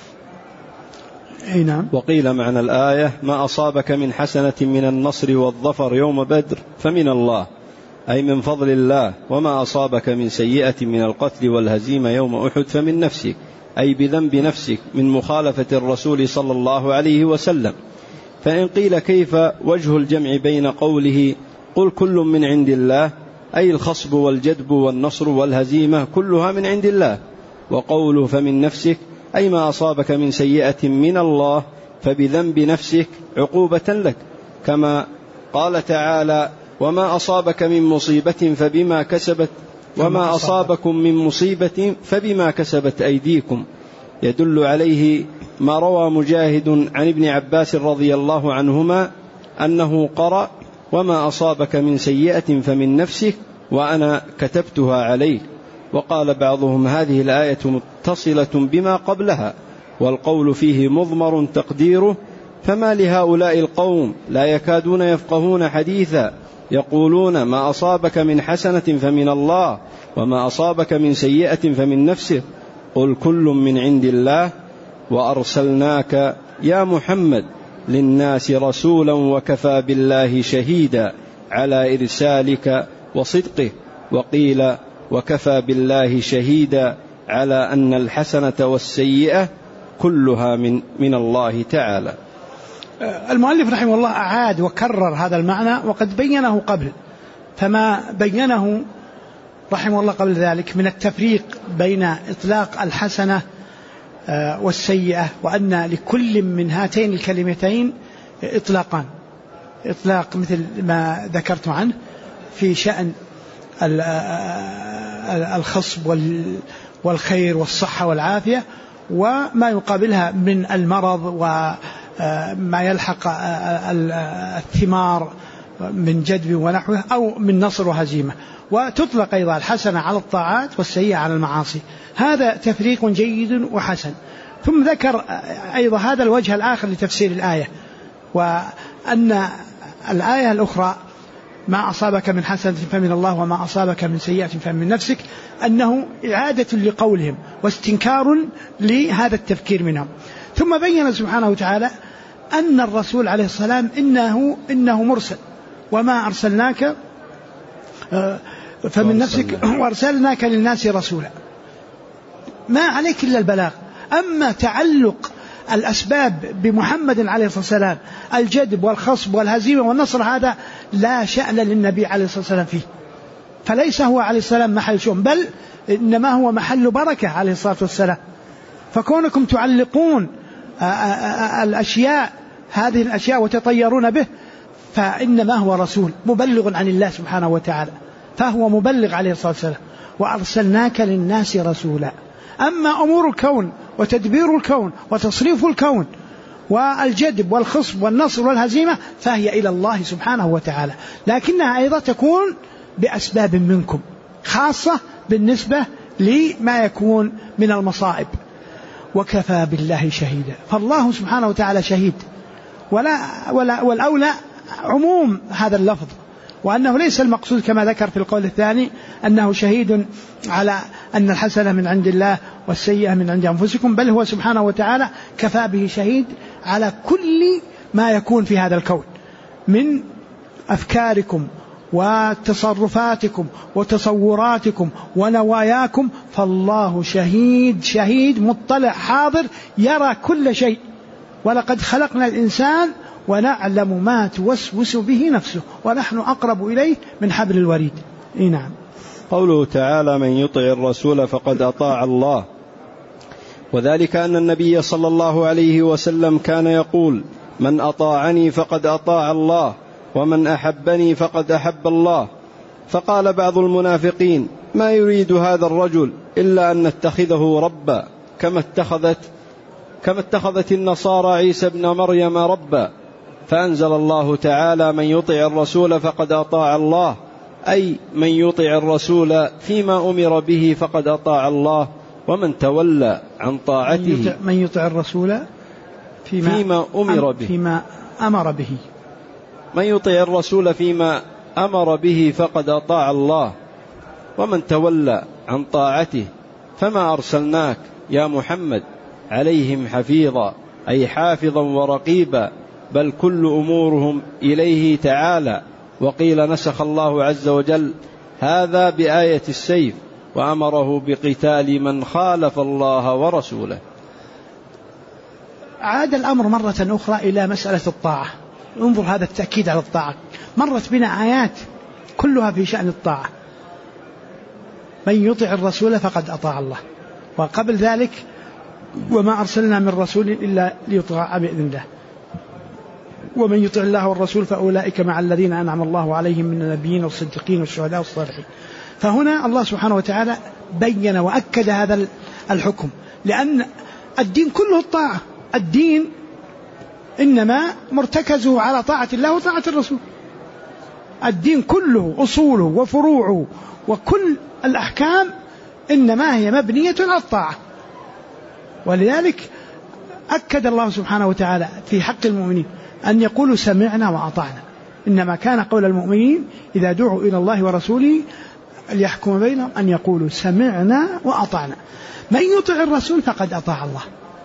نعم. وقيل معنى الآية ما أصابك من حسنة من النصر والظفر يوم بدر فمن الله، أي من فضل الله، وما أصابك من سيئة من القتل والهزيمة يوم أحد فمن نفسك، أي بذنب نفسك من مخالفة الرسول صلى الله عليه وسلم. فإن قيل كيف وجه الجمع بين قوله قل كل من عند الله، أي الخصب والجدب والنصر والهزيمة كلها من عند الله، وقوله فمن نفسك أي ما أصابك من سيئة من الله فبذنب نفسك عقوبة لك، كما قال تعالى وما أصابك من مصيبة فبما كسبت وما أصابكم من مصيبة فبما كسبت أيديكم، يدل عليه ما روى مجاهد عن ابن عباس رضي الله عنهما أنه قرأ وما أصابك من سيئة فمن نفسك وأنا كتبتها عليك. وقال بعضهم هذه الآية متصلة بما قبلها، والقول فيه مضمر تقديره فما لهؤلاء القوم لا يكادون يفقهون حديثا يقولون ما أصابك من حسنة فمن الله وما أصابك من سيئة فمن نفسك، قل كل من عند الله وأرسلناك يا محمد للناس رسولا وكفى بالله شهيدا على إرسالك وصدقه. وقيل وكفى بالله شهيدا على أن الحسنة والسيئة كلها من الله تعالى. المؤلف رحمه الله أعاد وكرر هذا المعنى وقد بينه قبل، فما بينه رحمه الله قبل ذلك من التفريق بين إطلاق الحسنة والسيئة، وأن لكل من هاتين الكلمتين إطلاقان، إطلاق مثل ما ذكرت عنه في شأن الخصب والخير والصحة والعافية، وما يقابلها من المرض وما يلحق الثمار من جدب ونحوه أو من نصر وهزيمة. وتطلق أيضا الحسنة على الطاعات والسيئة على المعاصي. هذا تفريق جيد وحسن. ثم ذكر أيضا هذا الوجه الآخر لتفسير الآية، وأن الآية الأخرى ما أصابك من حسنة فمن الله وما أصابك من سيئة فمن نفسك، أنه إعادة لقولهم واستنكار لهذا التفكير منهم. ثم بين سبحانه وتعالى أن الرسول عليه السلام إنه مرسل، وما أرسلناك فمن نفسك وأرسلناك للناس رسولا، ما عليك إلا البلاغ. أما تعلق الأسباب بمحمد عليه الصلاة والسلام الجدب والخصب والهزيمة والنصر هذا لا شأن للنبي عليه الصلاة والسلام فيه، فليس هو عليه السلام محل شؤم، بل إنما هو محل بركة عليه الصلاة والسلام. فكونكم تعلقون هذه الأشياء وتطيرون به، فإنما هو رسول مبلغ عن الله سبحانه وتعالى، فهو مبلغ عليه الصلاة والسلام. وأرسلناك للناس رسولا. أما أمور الكون وتدبير الكون وتصريف الكون والجدب والخصب والنصر والهزيمة فهي إلى الله سبحانه وتعالى، لكنها أيضا تكون بأسباب منكم، خاصة بالنسبة لما يكون من المصائب. وكفى بالله شهيدا، فالله سبحانه وتعالى شهيد، والأولى عموم هذا اللفظ، وأنه ليس المقصود كما ذكر في القول الثاني أنه شهيد على أن الحسنة من عند الله والسيئة من عند أنفسكم، بل هو سبحانه وتعالى كفى به شهيد على كل ما يكون في هذا الكون من أفكاركم وتصرفاتكم وتصوراتكم ونواياكم، فالله شهيد مطلع حاضر يرى كل شيء. ولقد خلقنا الإنسان ونعلم ما توسوس به نفسه ونحن أقرب إليه من حبل الوريد. نعم. قوله تعالى من يطع الرسول فقد أطاع الله، وذلك أن النبي صلى الله عليه وسلم كان يقول من أطاعني فقد أطاع الله ومن أحبني فقد أحب الله. فقال بعض المنافقين ما يريد هذا الرجل إلا أن نتخذه ربا كما اتخذت النصارى عيسى ابن مريم ربا، فأنزل الله تعالى: من يطع الرسول فقد أطاع الله، أي من يطع الرسول فيما أمر به فقد أطاع الله، ومن تولى عن طاعته من يطع الرسول فيما أمر به، فيما أمر به، من يطع الرسول فيما أمر به فقد أطاع الله، ومن تولى عن طاعته فما أرسلناك يا محمد عليهم حفيظا، أي حافظا ورقيبا، بل كل أمورهم إليه تعالى. وقيل نسخ الله عز وجل هذا بآية السيف، وأمره بقتال من خالف الله ورسوله. عاد الأمر مرة أخرى إلى مسألة الطاعة. انظر هذا التأكيد على الطاعة. مرت بنا آيات كلها في شأن الطاعة: من يطع الرسول فقد أطاع الله، وقبل ذلك: وما أرسلنا من رسول إلا ليطاع بإذن الله، ومن يطع الله والرسول فأولئك مع الذين أنعم الله عليهم من النبيين والصديقين والشهداء والصالحين. فهنا الله سبحانه وتعالى بين وأكد هذا الحكم، لأن الدين كله الطاعة. الدين إنما مرتكزه على طاعة الله وطاعة الرسول. الدين كله أصوله وفروعه وكل الأحكام إنما هي مبنية على الطاعة. ولذلك أكد الله سبحانه وتعالى في حق المؤمنين أن يقولوا سمعنا وأطعنا. إنما كان قول المؤمنين إذا دعوا إلى الله ورسوله ليحكم بينهم أن يقولوا سمعنا وأطعنا. من يطع الرسول فقد أطاع الله.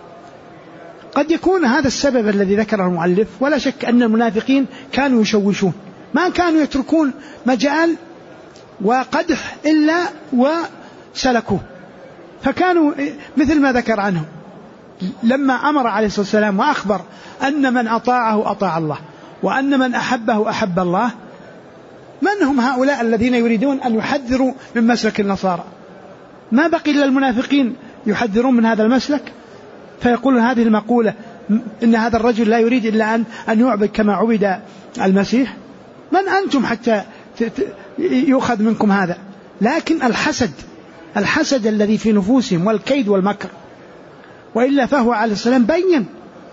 قد يكون هذا السبب الذي ذكره المؤلف، ولا شك أن المنافقين كانوا يشوشون، ما كانوا يتركون مجال وقدح إلا وسلكوه، فكانوا مثل ما ذكر عنهم لما أمر عليه الصلاة والسلام وأخبر أن من أطاعه أطاع الله، وأن من أحبه أحب الله. من هم هؤلاء الذين يريدون أن يحذروا من مسلك النصارى؟ ما بقي إلا المنافقين يحذرون من هذا المسلك، فيقولون هذه المقولة إن هذا الرجل لا يريد إلا أن يعبد كما عبد المسيح. من أنتم حتى يؤخذ منكم هذا؟ لكن الحسد الذي في نفوسهم والكيد والمكر، وإلا فهو عليه السلام بين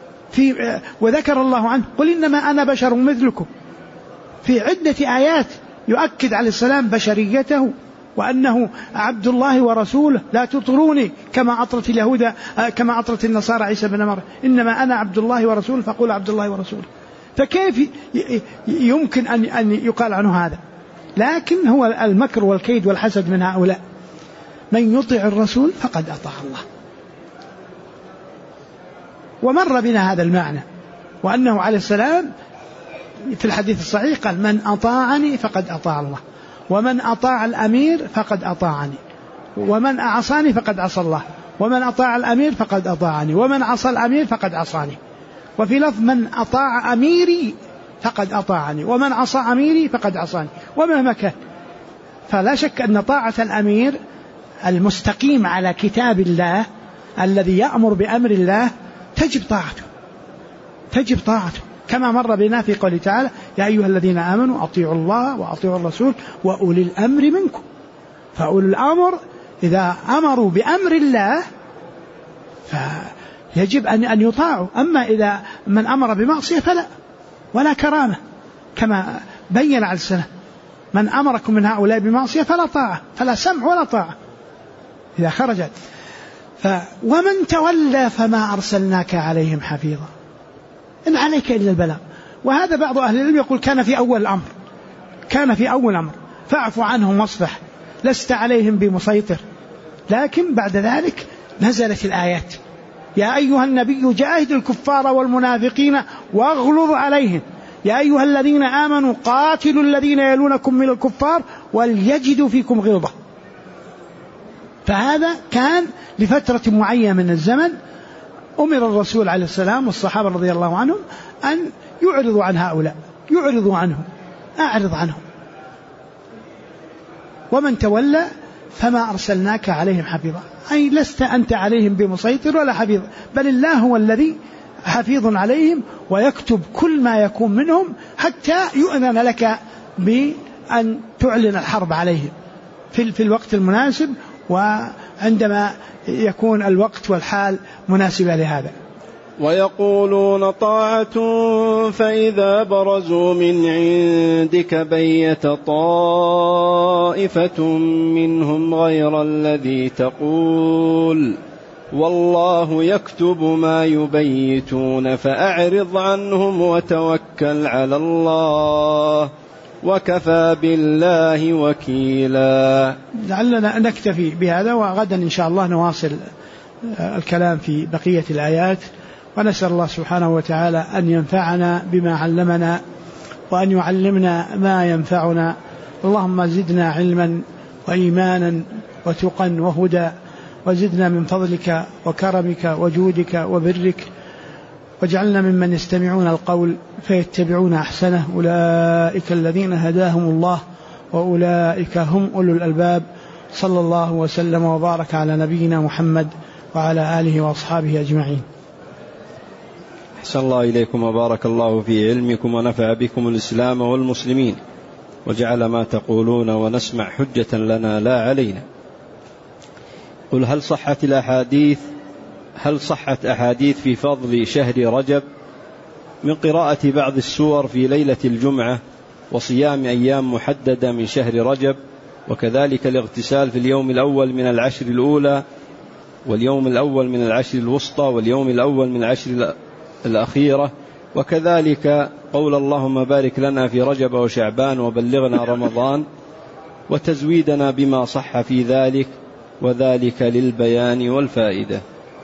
وذكر الله عنه: قل إنما أنا بشر مثلكم، في عدة آيات يؤكد عليه السلام بشريته وأنه عبد الله ورسوله. لا تطروني كما أطرت اليهود كما أطرت النصارى عيسى بن مريم، إنما أنا عبد الله ورسوله فقول عبد الله ورسوله. فكيف يمكن أن يقال عنه هذا؟ لكن هو المكر والكيد والحسد من هؤلاء. من يطع الرسول فقد أطاع الله. ومر بنا هذا المعنى، وأنه عليه السلام في الحديث الصحيح قال: من أطاعني فقد أطاع الله، ومن أطاع الأمير فقد أطاعني، ومن أعصاني فقد عصى الله، ومن أطاع الأمير فقد أطاعني، ومن عصى الأمير فقد عصاني. وفي لفظ: من أطاع أميري فقد أطاعني، ومن عصى أميري فقد عصاني، ومهما كان. فلا شك أن طاعة الأمير المستقيم على كتاب الله الذي يأمر بأمر الله تجب طاعته كما مر بنا في قوله تعالى: يا أيها الذين آمنوا أطيعوا الله وأطيعوا الرسول وأولي الأمر منكم. فأولي الأمر إذا أمروا بأمر الله فيجب أن يطاعوا. أما إذا من أمر بمعصية فلا، ولا كرامة، كما بين عليه السلام: من أمركم من هؤلاء بمعصية فلا طاعة، فلا سمع ولا طاعة إذا خرجت. ومن تولى فما أرسلناك عليهم حفيظا، إن عليك إلا البلاغ. وهذا بعض أهل العلم يقول كان في أول الأمر فاعف عنهم واصفح لست عليهم بمسيطر. لكن بعد ذلك نزلت الآيات: يا أيها النبي جاهد الكفار والمنافقين واغلظ عليهم، يا أيها الذين آمنوا قاتلوا الذين يلونكم من الكفار وليجدوا فيكم غلظة. فهذا كان لفترة معينة من الزمن أمر الرسول عليه السلام والصحابة رضي الله عنهم أن يعرضوا عن هؤلاء، يعرضوا عنهم، أعرض عنهم. ومن تولى فما أرسلناك عليهم حفيظا، أي لست أنت عليهم بمسيطر ولا حفيظ، بل الله هو الذي حفيظ عليهم ويكتب كل ما يكون منهم حتى يؤذن لك بأن تعلن الحرب عليهم في الوقت المناسب، وعندما يكون الوقت والحال مناسبة لهذا. ويقولون طاعة فإذا برزوا من عندك بيت طائفة منهم غير الذي تقول والله يكتب ما يبيتون فأعرض عنهم وتوكل على الله وكفى بالله وكيلا. لعلنا نكتفي بهذا، وغدا إن شاء الله نواصل الكلام في بقية الآيات، ونسأل الله سبحانه وتعالى أن ينفعنا بما علمنا وأن يعلمنا ما ينفعنا. اللهم زدنا علما وإيمانا وتقا وهدى، وزدنا من فضلك وكرمك وجودك وبرك، واجعلنا ممن يستمعون القول فيتبعون أحسنه، أولئك الذين هداهم الله وأولئك هم أولو الألباب. صلى الله وسلم وبارك على نبينا محمد وعلى آله وأصحابه أجمعين. أحسن الله إليكم وبارك الله في علمكم ونفع بكم الإسلام والمسلمين، وجعل ما تقولون ونسمع حجة لنا لا علينا. قل هل صحت أحاديث في فضل شهر رجب من قراءة بعض السور في ليلة الجمعة وصيام أيام محددة من شهر رجب، وكذلك الاغتسال في اليوم الأول من العشر الأولى واليوم الأول من العشر الوسطى واليوم الأول من العشر الأخيرة، وكذلك قول اللهم بارك لنا في رجب وشعبان وبلغنا رمضان، وتزويدنا بما صح في ذلك، وذلك للبيان والفائدة.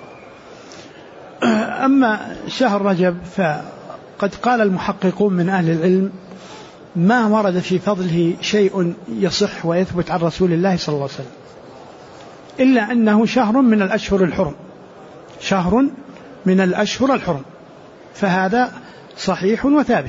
أما شهر رجب فقد قال المحققون من أهل العلم ما ورد في فضله شيء يصح ويثبت عن رسول الله صلى الله عليه وسلم، إلا أنه شهر من الأشهر الحرم، شهر من الأشهر الحرم، فهذا صحيح وثابت.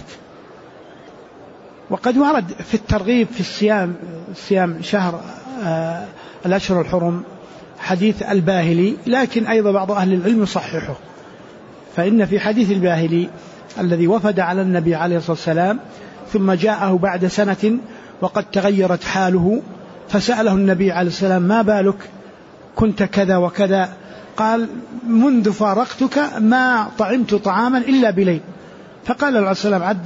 وقد ورد في الترغيب في صيام شهر الأشهر الحرم حديث الباهلي، لكن أيضا بعض أهل العلم يصححه، فإن في حديث الباهلي الذي وفد على النبي عليه الصلاة والسلام ثم جاءه بعد سنة وقد تغيرت حاله، فسأله النبي عليه الصلاة والسلام ما بالك كنت كذا وكذا، قال منذ فارقتك ما طعمت طعاما إلا بليل. فقال له عليه الصلاة والسلام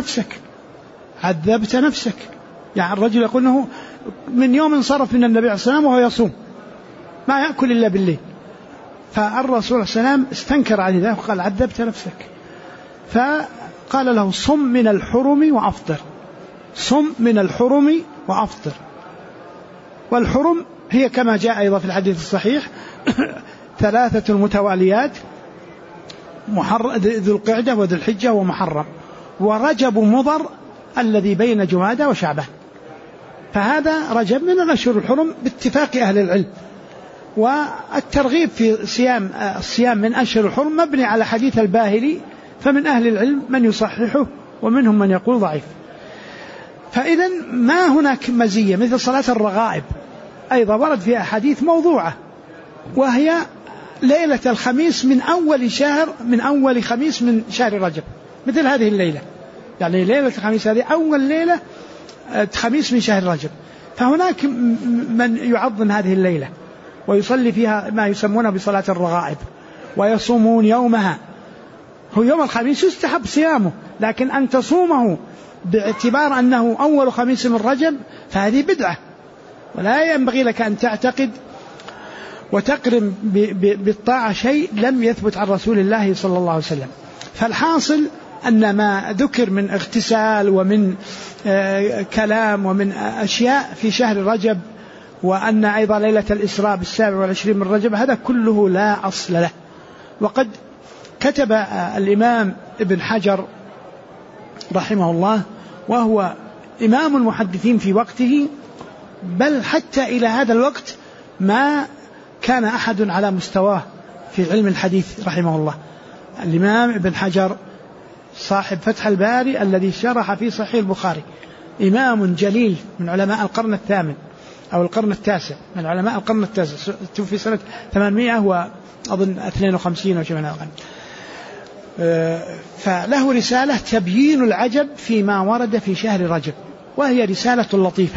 عذبت نفسك، يعني الرجل يقول أنه من يوم انصرف من النبي عليه الصلاة والسلام وهو يصوم ما يأكل إلا بالليل، فالرسول عليه الصلاة والسلام استنكر على ذلك وقال عذبت نفسك، فقال له صم من الحرم وأفطر، صم من الحرم وأفطر. والحرم هي كما جاء أيضا في الحديث الصحيح 3 متواليات، ذو القعدة وذو الحجة ومحرم، ورجب مضر الذي بين جمادى وشعبان، فهذا رجب من الأشهر الحرم باتفاق أهل العلم. والترغيب في الصيام من أشهر الحرم مبني على حديث الباهلي، فمن أهل العلم من يصححه ومنهم من يقول ضعيف. فإذا ما هناك مزية مثل صلاة الرغائب أيضا ورد فيها أحاديث موضوعة، وهي ليلة الخميس من أول خميس من شهر رجب، مثل هذه الليلة، يعني ليلة الخميس هذه أول ليلة خميس من شهر رجب، فهناك من يعظم هذه الليلة ويصلي فيها ما يسمونه بصلاة الرغائب، ويصومون يومها. هو يوم الخميس يستحب صيامه، لكن أن تصومه باعتبار أنه أول خميس من رجب فهذه بدعة، ولا ينبغي لك أن تعتقد وتقرن بالطاعة شيء لم يثبت عن رسول الله صلى الله عليه وسلم. فالحاصل أن ما ذكر من اغتسال ومن كلام ومن أشياء في شهر رجب، وأن أيضا ليلة الإسراء 27 من رجب، هذا كله لا أصل له. وقد كتب الإمام ابن حجر رحمه الله، وهو إمام المحدثين في وقته، بل حتى إلى هذا الوقت ما كان أحد على مستواه في علم الحديث رحمه الله. الإمام ابن حجر صاحب فتح الباري الذي شرح في صحيح البخاري، إمام جليل من علماء القرن الثامن أو القرن التاسع، من علماء القرن التاسع، توفي سنة 852 أو شيء من هذا. فله رسالة تبيين العجب فيما ورد في شهر رجب، وهي رسالة لطيفة،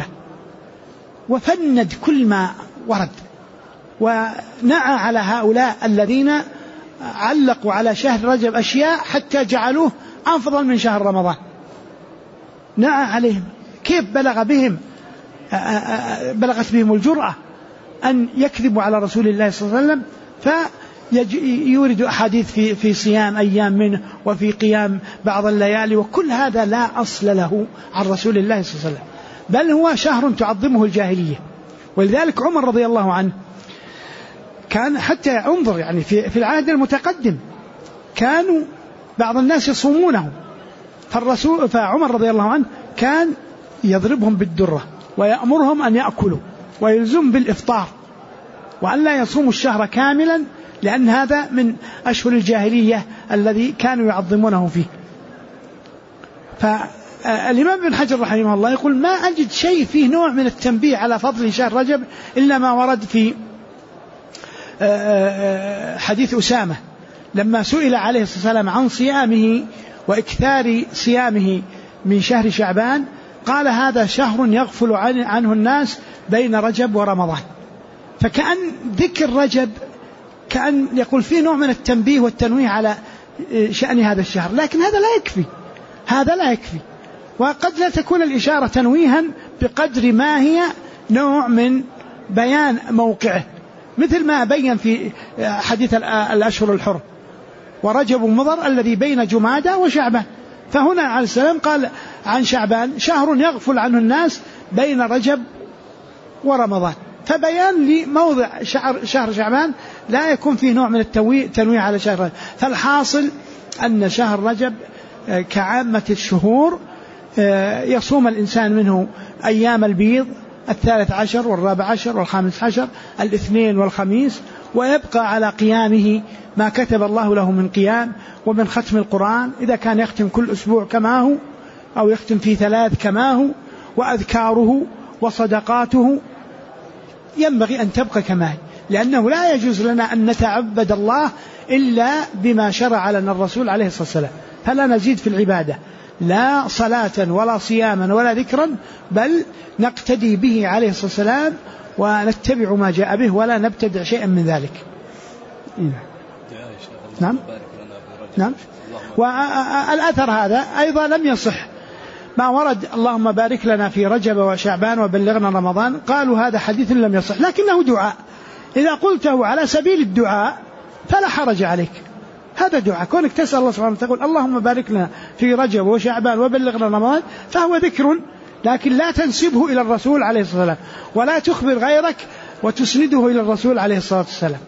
وفند كل ما ورد، ونعى على هؤلاء الذين علقوا على شهر رجب أشياء حتى جعلوه أفضل من شهر رمضان. نعى عليهم كيف بلغت بهم الجرأة أن يكذبوا على رسول الله صلى الله عليه وسلم، فيورد أحاديث في صيام أيام منه وفي قيام بعض الليالي، وكل هذا لا أصل له عن رسول الله صلى الله عليه وسلم، بل هو شهر تعظمه الجاهلية. ولذلك عمر رضي الله عنه كان حتى انظر يعني في العهد المتقدم كانوا بعض الناس يصومونه، فعمر رضي الله عنه كان يضربهم بالدرة ويأمرهم أن يأكلوا ويلزم بالإفطار وأن لا يصوموا الشهر كاملا، لأن هذا من أشهر الجاهلية الذي كانوا يعظمونه فيه. فالإمام ابن حجر رحمه الله يقول ما أجد شيء فيه نوع من التنبيه على فضل شهر رجب إلا ما ورد في حديث أسامة لما سئل عليه الصلاة والسلام عن صيامه وإكثار صيامه من شهر شعبان، قال هذا شهر يغفل عنه الناس بين رجب ورمضان. فكأن ذكر رجب كأن يقول فيه نوع من التنبيه والتنويه على شأن هذا الشهر، لكن هذا لا يكفي، وقد لا تكون الإشارة تنويها بقدر ما هي نوع من بيان موقعه، مثل ما بين في حديث الأشهر الحرم ورجب مضر الذي بين جمادى وشعبان. فهنا عليه السلام قال عن شعبان شهر يغفل عنه الناس بين رجب ورمضان، فبيان لموضع شهر شعبان لا يكون فيه نوع من التنويه على شهر رجب. فالحاصل أن شهر رجب كعامة الشهور يصوم الإنسان منه أيام البيض 13 والرابع والخامس عشر الاثنين والخميس، ويبقى على قيامه ما كتب الله له من قيام ومن ختم القرآن، إذا كان يختم كل أسبوع كما هو أو يختم في 3 كما هو، وأذكاره وصدقاته ينبغي أن تبقى كما هي، لأنه لا يجوز لنا أن نتعبد الله إلا بما شرع لنا الرسول عليه الصلاة والسلام، فلا نزيد في العبادة لا صلاة ولا صياما ولا ذكرا، بل نقتدي به عليه الصلاة والسلام ونتبع ما جاء به ولا نبتدع شيئا من ذلك. نعم. والأثر هذا أيضا لم يصح، ما ورد اللهم بارك لنا في رجب وشعبان وبلغنا رمضان، قالوا هذا حديث لم يصح، لكنه دعاء، إذا قلته على سبيل الدعاء فلا حرج عليك، هذا دعاء، كونك تسأل الله سبحانه وتعالى اللهم بارك لنا في رجب وشعبان وبلغنا رمضان، فهو ذكر، لكن لا تنسبه إلى الرسول عليه الصلاة والسلام، ولا تخبر غيرك وتسنده إلى الرسول عليه الصلاة والسلام.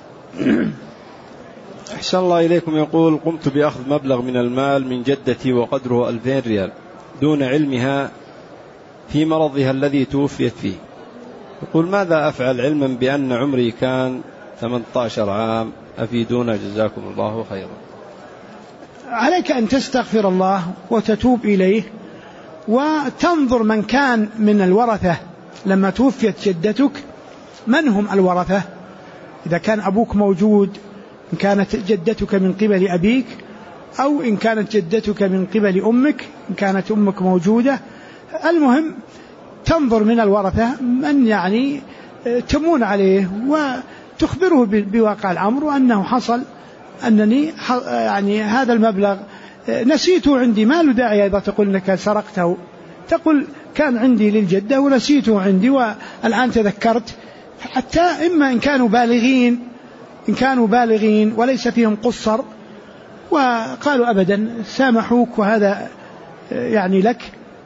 أحسن الله إليكم. يقول قمت بأخذ مبلغ من المال من جدتي وقدره 2000 ريال دون علمها في مرضها الذي توفيت فيه، يقول ماذا أفعل علما بأن عمري كان 18 عام، أفيدونا جزاكم الله خيرا. عليك أن تستغفر الله وتتوب إليه، وتنظر من كان من الورثة لما توفيت جدتك من هم الورثة، إذا كان أبوك موجود، إن كانت جدتك من قبل أبيك، أو إن كانت جدتك من قبل أمك إن كانت أمك موجودة، المهم تنظر من الورثة من يعني تمون عليه وتخبره بواقع الأمر، وأنه حصل أنني يعني هذا المبلغ نسيته عندي، ما له داعي إذا تقول أنك سرقته، تقول كان عندي للجدة ونسيته عندي والآن تذكرت، حتى إما إن كانوا بالغين وليس فيهم قصر وقالوا أبدا سامحوك وهذا يعني لك،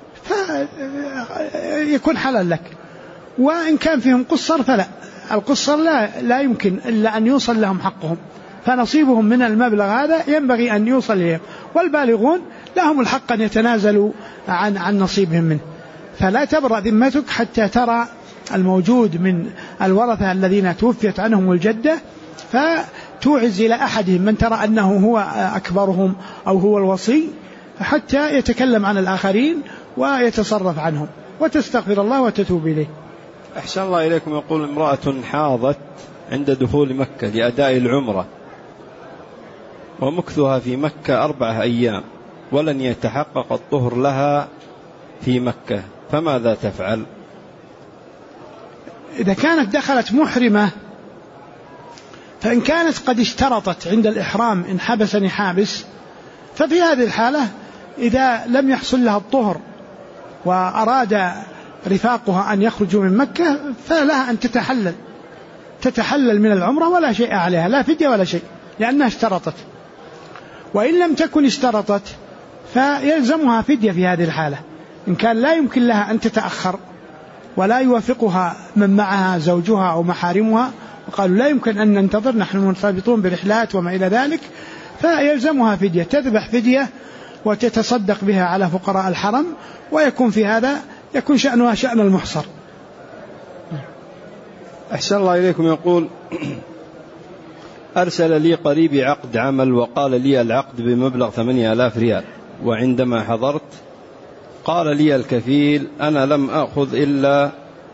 فيكون حلال لك، وإن كان فيهم قصر فلا، القصر لا يمكن إلا أن يوصل لهم حقهم، فنصيبهم من المبلغ هذا ينبغي أن يوصل إليهم، والبالغون لهم الحق أن يتنازلوا عن نصيبهم منه. فلا تبرأ ذمتك حتى ترى الموجود من الورثة الذين توفيت عنهم الجدة، فتوعز إلى أحدهم من ترى أنه هو أكبرهم أو هو الوصي، حتى يتكلم عن الآخرين ويتصرف عنهم، وتستغفر الله وتتوب إليه. أحسن الله إليكم. يقول امرأة حاضت عند دخول مكة لأداء العمرة ومكثها في مكة 4 أيام ولن يتحقق الطهر لها في مكة، فماذا تفعل؟ إذا كانت دخلت محرمة فإن كانت قد اشترطت عند الإحرام إن حبسني حابس، ففي هذه الحالة إذا لم يحصل لها الطهر وأراد رفاقها أن يخرجوا من مكة فلها أن تتحلل من العمرة ولا شيء عليها، لا فدية ولا شيء، لأنها اشترطت. وإن لم تكن اشترطت فيلزمها فدية في هذه الحالة، إن كان لا يمكن لها أن تتأخر ولا يوافقها من معها زوجها أو محارمها وقالوا لا يمكن أن ننتظر، نحن مرتبطون برحلات وما إلى ذلك، فيلزمها فدية، تذبح فدية وتتصدق بها على فقراء الحرم، ويكون في هذا يكون شأنها شأن المحصر. أحسن الله إليكم. يقول: أرسل لي قريبي عقد عمل وقال لي العقد بمبلغ 8000 ريال، وعندما حضرت قال لي الكفيل أنا لم أخذ إلا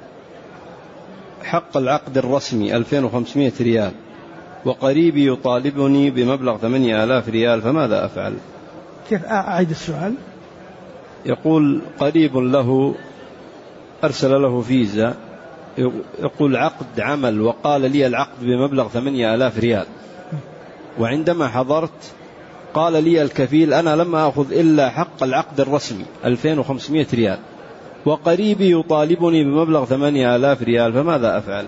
حق العقد الرسمي 2500 ريال، وقريبي يطالبني بمبلغ 8000 ريال، فماذا أفعل؟ كيف أعيد السؤال؟ يقول قريب له أرسل له فيزا، يقول عقد عمل وقال لي العقد بمبلغ 8000 ريال، وعندما حضرت قال لي الكفيل أنا لم أخذ إلا حق العقد الرسمي 2500 ريال، وقريبي يطالبني بمبلغ 8000 ريال، فماذا أفعل؟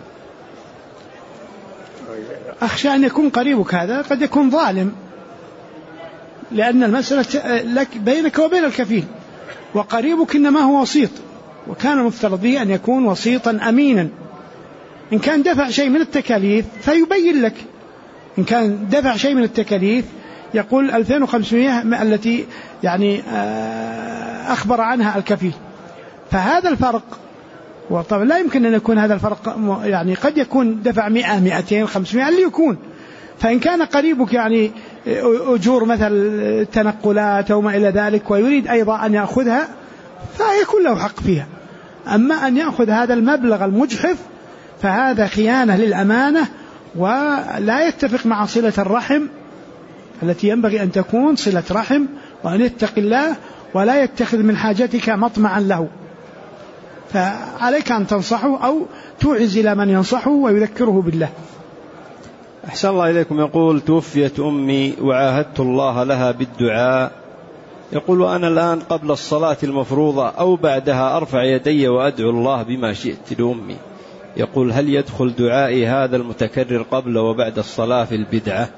أخشى أن يكون قريبك هذا قد يكون ظالم، لأن المسألة لك بينك وبين الكفيل، وقريبك إنما هو وسيط، وكان المفترض به أن يكون وسيطا أمينا. إن كان دفع شيء من التكاليف فيبين لك، إن كان دفع شيء من التكاليف يقول 2500 التي يعني أخبر عنها الكفيل، فهذا الفرق. وطبعا لا يمكن أن يكون هذا الفرق، يعني قد يكون دفع 100 200 500 اللي يكون. فإن كان قريبك يعني أجور مثل تنقلات أو ما إلى ذلك ويريد أيضا أن يأخذها فيكون له حق فيها. أما أن يأخذ هذا المبلغ المجحف فهذا خيانة للأمانة، ولا يتفق مع صلة الرحم التي ينبغي أن تكون صلة رحم، وأن يتقي الله ولا يتخذ من حاجتك مطمعا له. فعليك أن تنصحه أو توعز إلى من ينصحه ويذكره بالله. أحسن الله إليكم. يقول توفيت أمي وعاهدت الله لها بالدعاء، يقول أنا الآن قبل الصلاة المفروضة أو بعدها أرفع يدي وأدعو الله بما شئت لأمي، يقول هل يدخل دعائي هذا المتكرر قبل وبعد الصلاة في البدعة؟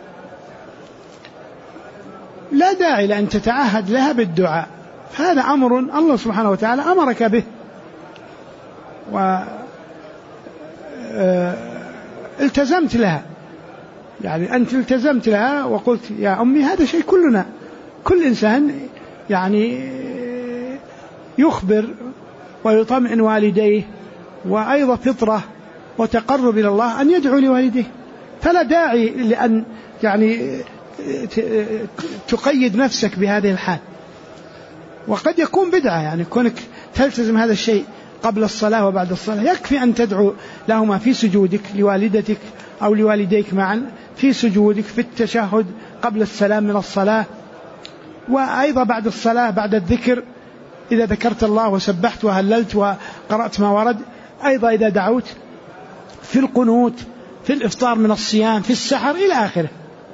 لا داعي لأن تتعهد لها بالدعاء، هذا أمر الله سبحانه وتعالى أمرك به، والتزمت لها، يعني أنت التزمت لها وقلت يا أمي. هذا شيء كل إنسان يعني يخبر ويطمئن والديه، وأيضا فطرة وتقرب إلى الله أن يدعو لوالديه، فلا داعي لأن يعني تقيد نفسك بهذه الحال. وقد يكون بدعة، يعني كونك تلتزم هذا الشيء قبل الصلاة وبعد الصلاة، يكفي أن تدعو لهما في سجودك لوالدتك أو لوالديك معا في سجودك في التشهد قبل السلام من الصلاة، وأيضا بعد الصلاة بعد الذكر إذا ذكرت الله وسبحت وهللت وقرأت ما ورد، أيضا إذا دعوت في القنوت في الإفطار من الصيام في السحر إلى آخره.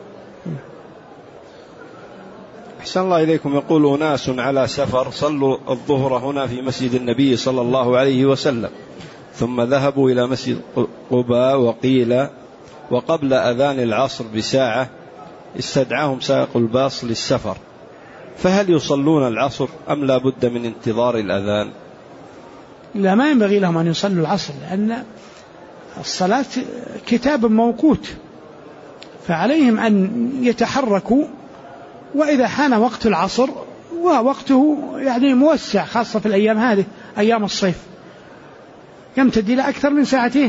أحسن الله إليكم. يقول أناس على سفر صلوا الظهر هنا في مسجد النبي صلى الله عليه وسلم، ثم ذهبوا إلى مسجد قباء، وقيل وقبل أذان العصر بساعة استدعاهم سائق الباص للسفر، فهل يصلون العصر أم لا بد من انتظار الأذان؟ لا، ما ينبغي لهم أن يصلوا العصر، لأن الصلاة كتاب موقوت، فعليهم أن يتحركوا، وإذا حان وقت العصر ووقته يعني موسع، خاصة في الأيام هذه أيام الصيف يمتد إلى أكثر من ساعتين،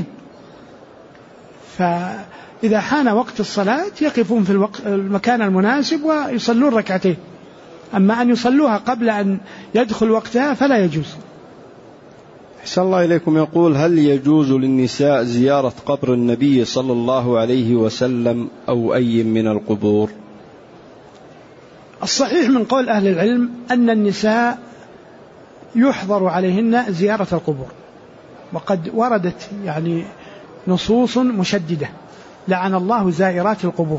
فإذا حان وقت الصلاة يقفون في المكان المناسب ويصلون ركعتين. أما أن يصلوها قبل أن يدخل وقتها فلا يجوز. أحسن الله إليكم. يقول هل يجوز للنساء زيارة قبر النبي صلى الله عليه وسلم أو أي من القبور؟ الصحيح من قول أهل العلم أن النساء يحظر عليهن زيارة القبور، وقد وردت يعني نصوص مشددة لعن الله زائرات القبور،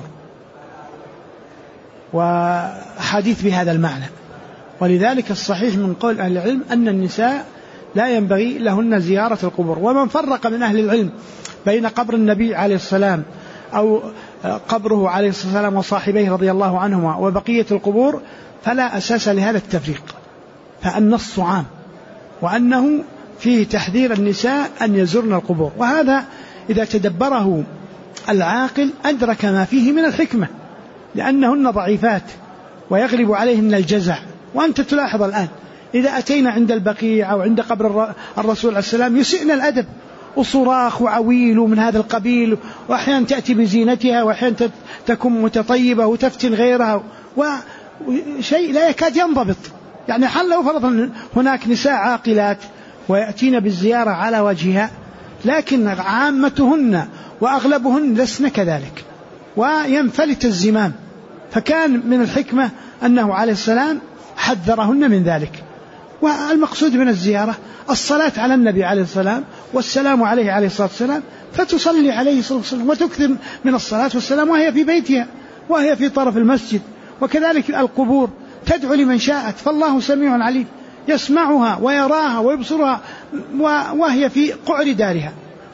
وحديث بهذا المعنى. ولذلك الصحيح من قول أهل العلم أن النساء لا ينبغي لهن زيارة القبور. ومن فرق من أهل العلم بين قبر النبي عليه السلام أو قبره عليه الصلاة والسلام وصاحبيه رضي الله عنهما وبقية القبور فلا أساس لهذا التفريق، فالنص عام، وأنه فيه تحذير النساء أن يزورن القبور. وهذا إذا تدبره العاقل أدرك ما فيه من الحكمة، لأنهن ضعيفات ويغلب عليهن الجزع. وأنت تلاحظ الآن إذا أتينا عند البقيع أو عند قبر الرسول عليه السلام يسئنا الأدب، وصراخ وعويل من هذا القبيل، وأحيانا تأتي بزينتها وأحيانا تكون متطيبة وتفتن غيرها، وشيء لا يكاد ينضبط. يعني حل لو فرضا هناك نساء عاقلات ويأتين بالزيارة على وجهها، لكن عامتهن وأغلبهن لسن كذلك وينفلت الزمام. فكان من الحكمة أنه عليه السلام حذرهن من ذلك. والمقصود من الزيارة الصلاة على النبي عليه السلام والسلام عليه عليه الصلاة والسلام، فتصلي عليه الصلاة والسلام وتكثر من الصلاة والسلام وهي في بيتها وهي في طرف المسجد. وكذلك القبور تدعو لمن شاءت، فالله سميع عليم يسمعها ويراها ويبصرها وهي في قعر دارها.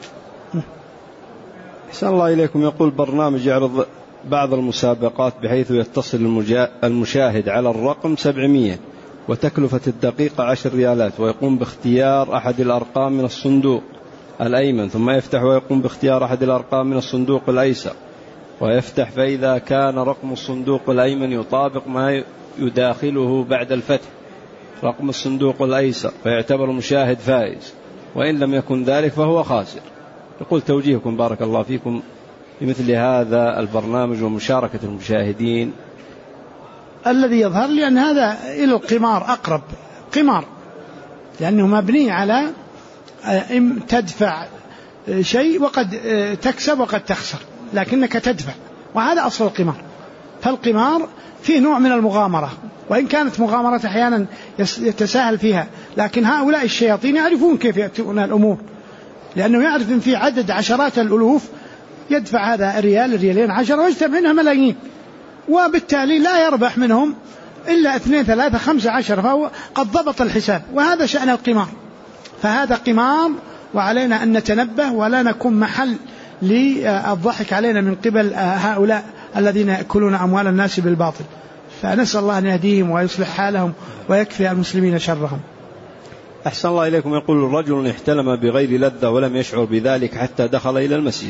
أحسن الله إليكم. يقول برنامج يعرض بعض المسابقات بحيث يتصل المشاهد على الرقم 700 وتكلفة الدقيقة 10 ريالات، ويقوم باختيار أحد الأرقام من الصندوق الأيمن، ثم يفتح ويقوم باختيار أحد الأرقام من الصندوق الأيسر ويفتح، فإذا كان رقم الصندوق الأيمن يطابق ما يداخله بعد الفتح رقم الصندوق الأيسر فيعتبر المشاهد فائز، وإن لم يكن ذلك فهو خاسر. يقول توجيهكم بارك الله فيكم بمثل هذا البرنامج ومشاركة المشاهدين. الذي يظهر لي أن هذا إلى القمار أقرب، قمار، لأنه مبني على تدفع شيء وقد تكسب وقد تخسر، لكنك تدفع، وهذا أصل القمار. فالقمار فيه نوع من المغامرة، وإن كانت مغامرة أحيانا يتساهل فيها، لكن هؤلاء الشياطين يعرفون كيف يأتون الأمور، لأنه يعرف أن في عدد عشرات الألوف يدفع هذا الريال الريالين 10 ويجتمع منها ملايين، وبالتالي لا يربح منهم إلا 2 3 5 10، فهو قد ضبط الحساب. وهذا شأن القمار، فهذا قمار، وعلينا أن نتنبه ولا نكون محل للضحك علينا من قبل هؤلاء الذين يأكلون أموال الناس بالباطل. فنسأل الله أن يهديهم ويصلح حالهم ويكفي المسلمين شرهم. أحسن الله إليكم. يقول رجل احتلم بغير لذة ولم يشعر بذلك حتى دخل إلى المسجد،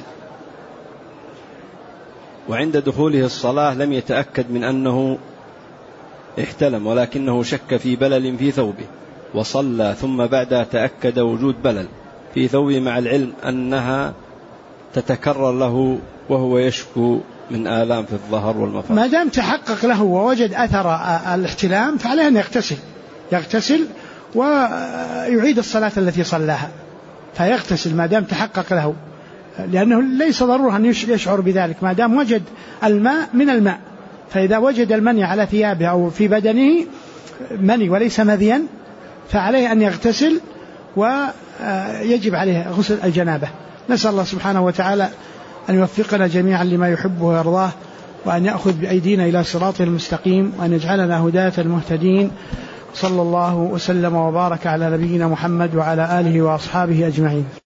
وعند دخوله الصلاة لم يتأكد من أنه احتلم، ولكنه شك في بلل في ثوبه وصلى، ثم بعدها تأكد وجود بلل في ثوبه مع العلم أنها تتكرر له وهو يشكو من آلام في الظهر والمفاصل. ما دام تحقق له ووجد أثر الاحتلام فعليه أن يغتسل ويعيد الصلاة التي صلاها، فيغتسل ما دام تحقق له، لأنه ليس ضرورة أن يشعر بذلك ما دام وجد الماء من الماء. فإذا وجد المني على ثيابه أو في بدنه مني وليس مذيا فعليه أن يغتسل، ويجب عليه غسل الجنابة. نسأل الله سبحانه وتعالى أن يوفقنا جميعا لما يحبه ويرضاه، وأن يأخذ بأيدينا إلى صراطه المستقيم، وأن يجعلنا هداة المهتدين. صلى الله وسلم وبارك على نبينا محمد وعلى آله وأصحابه أجمعين.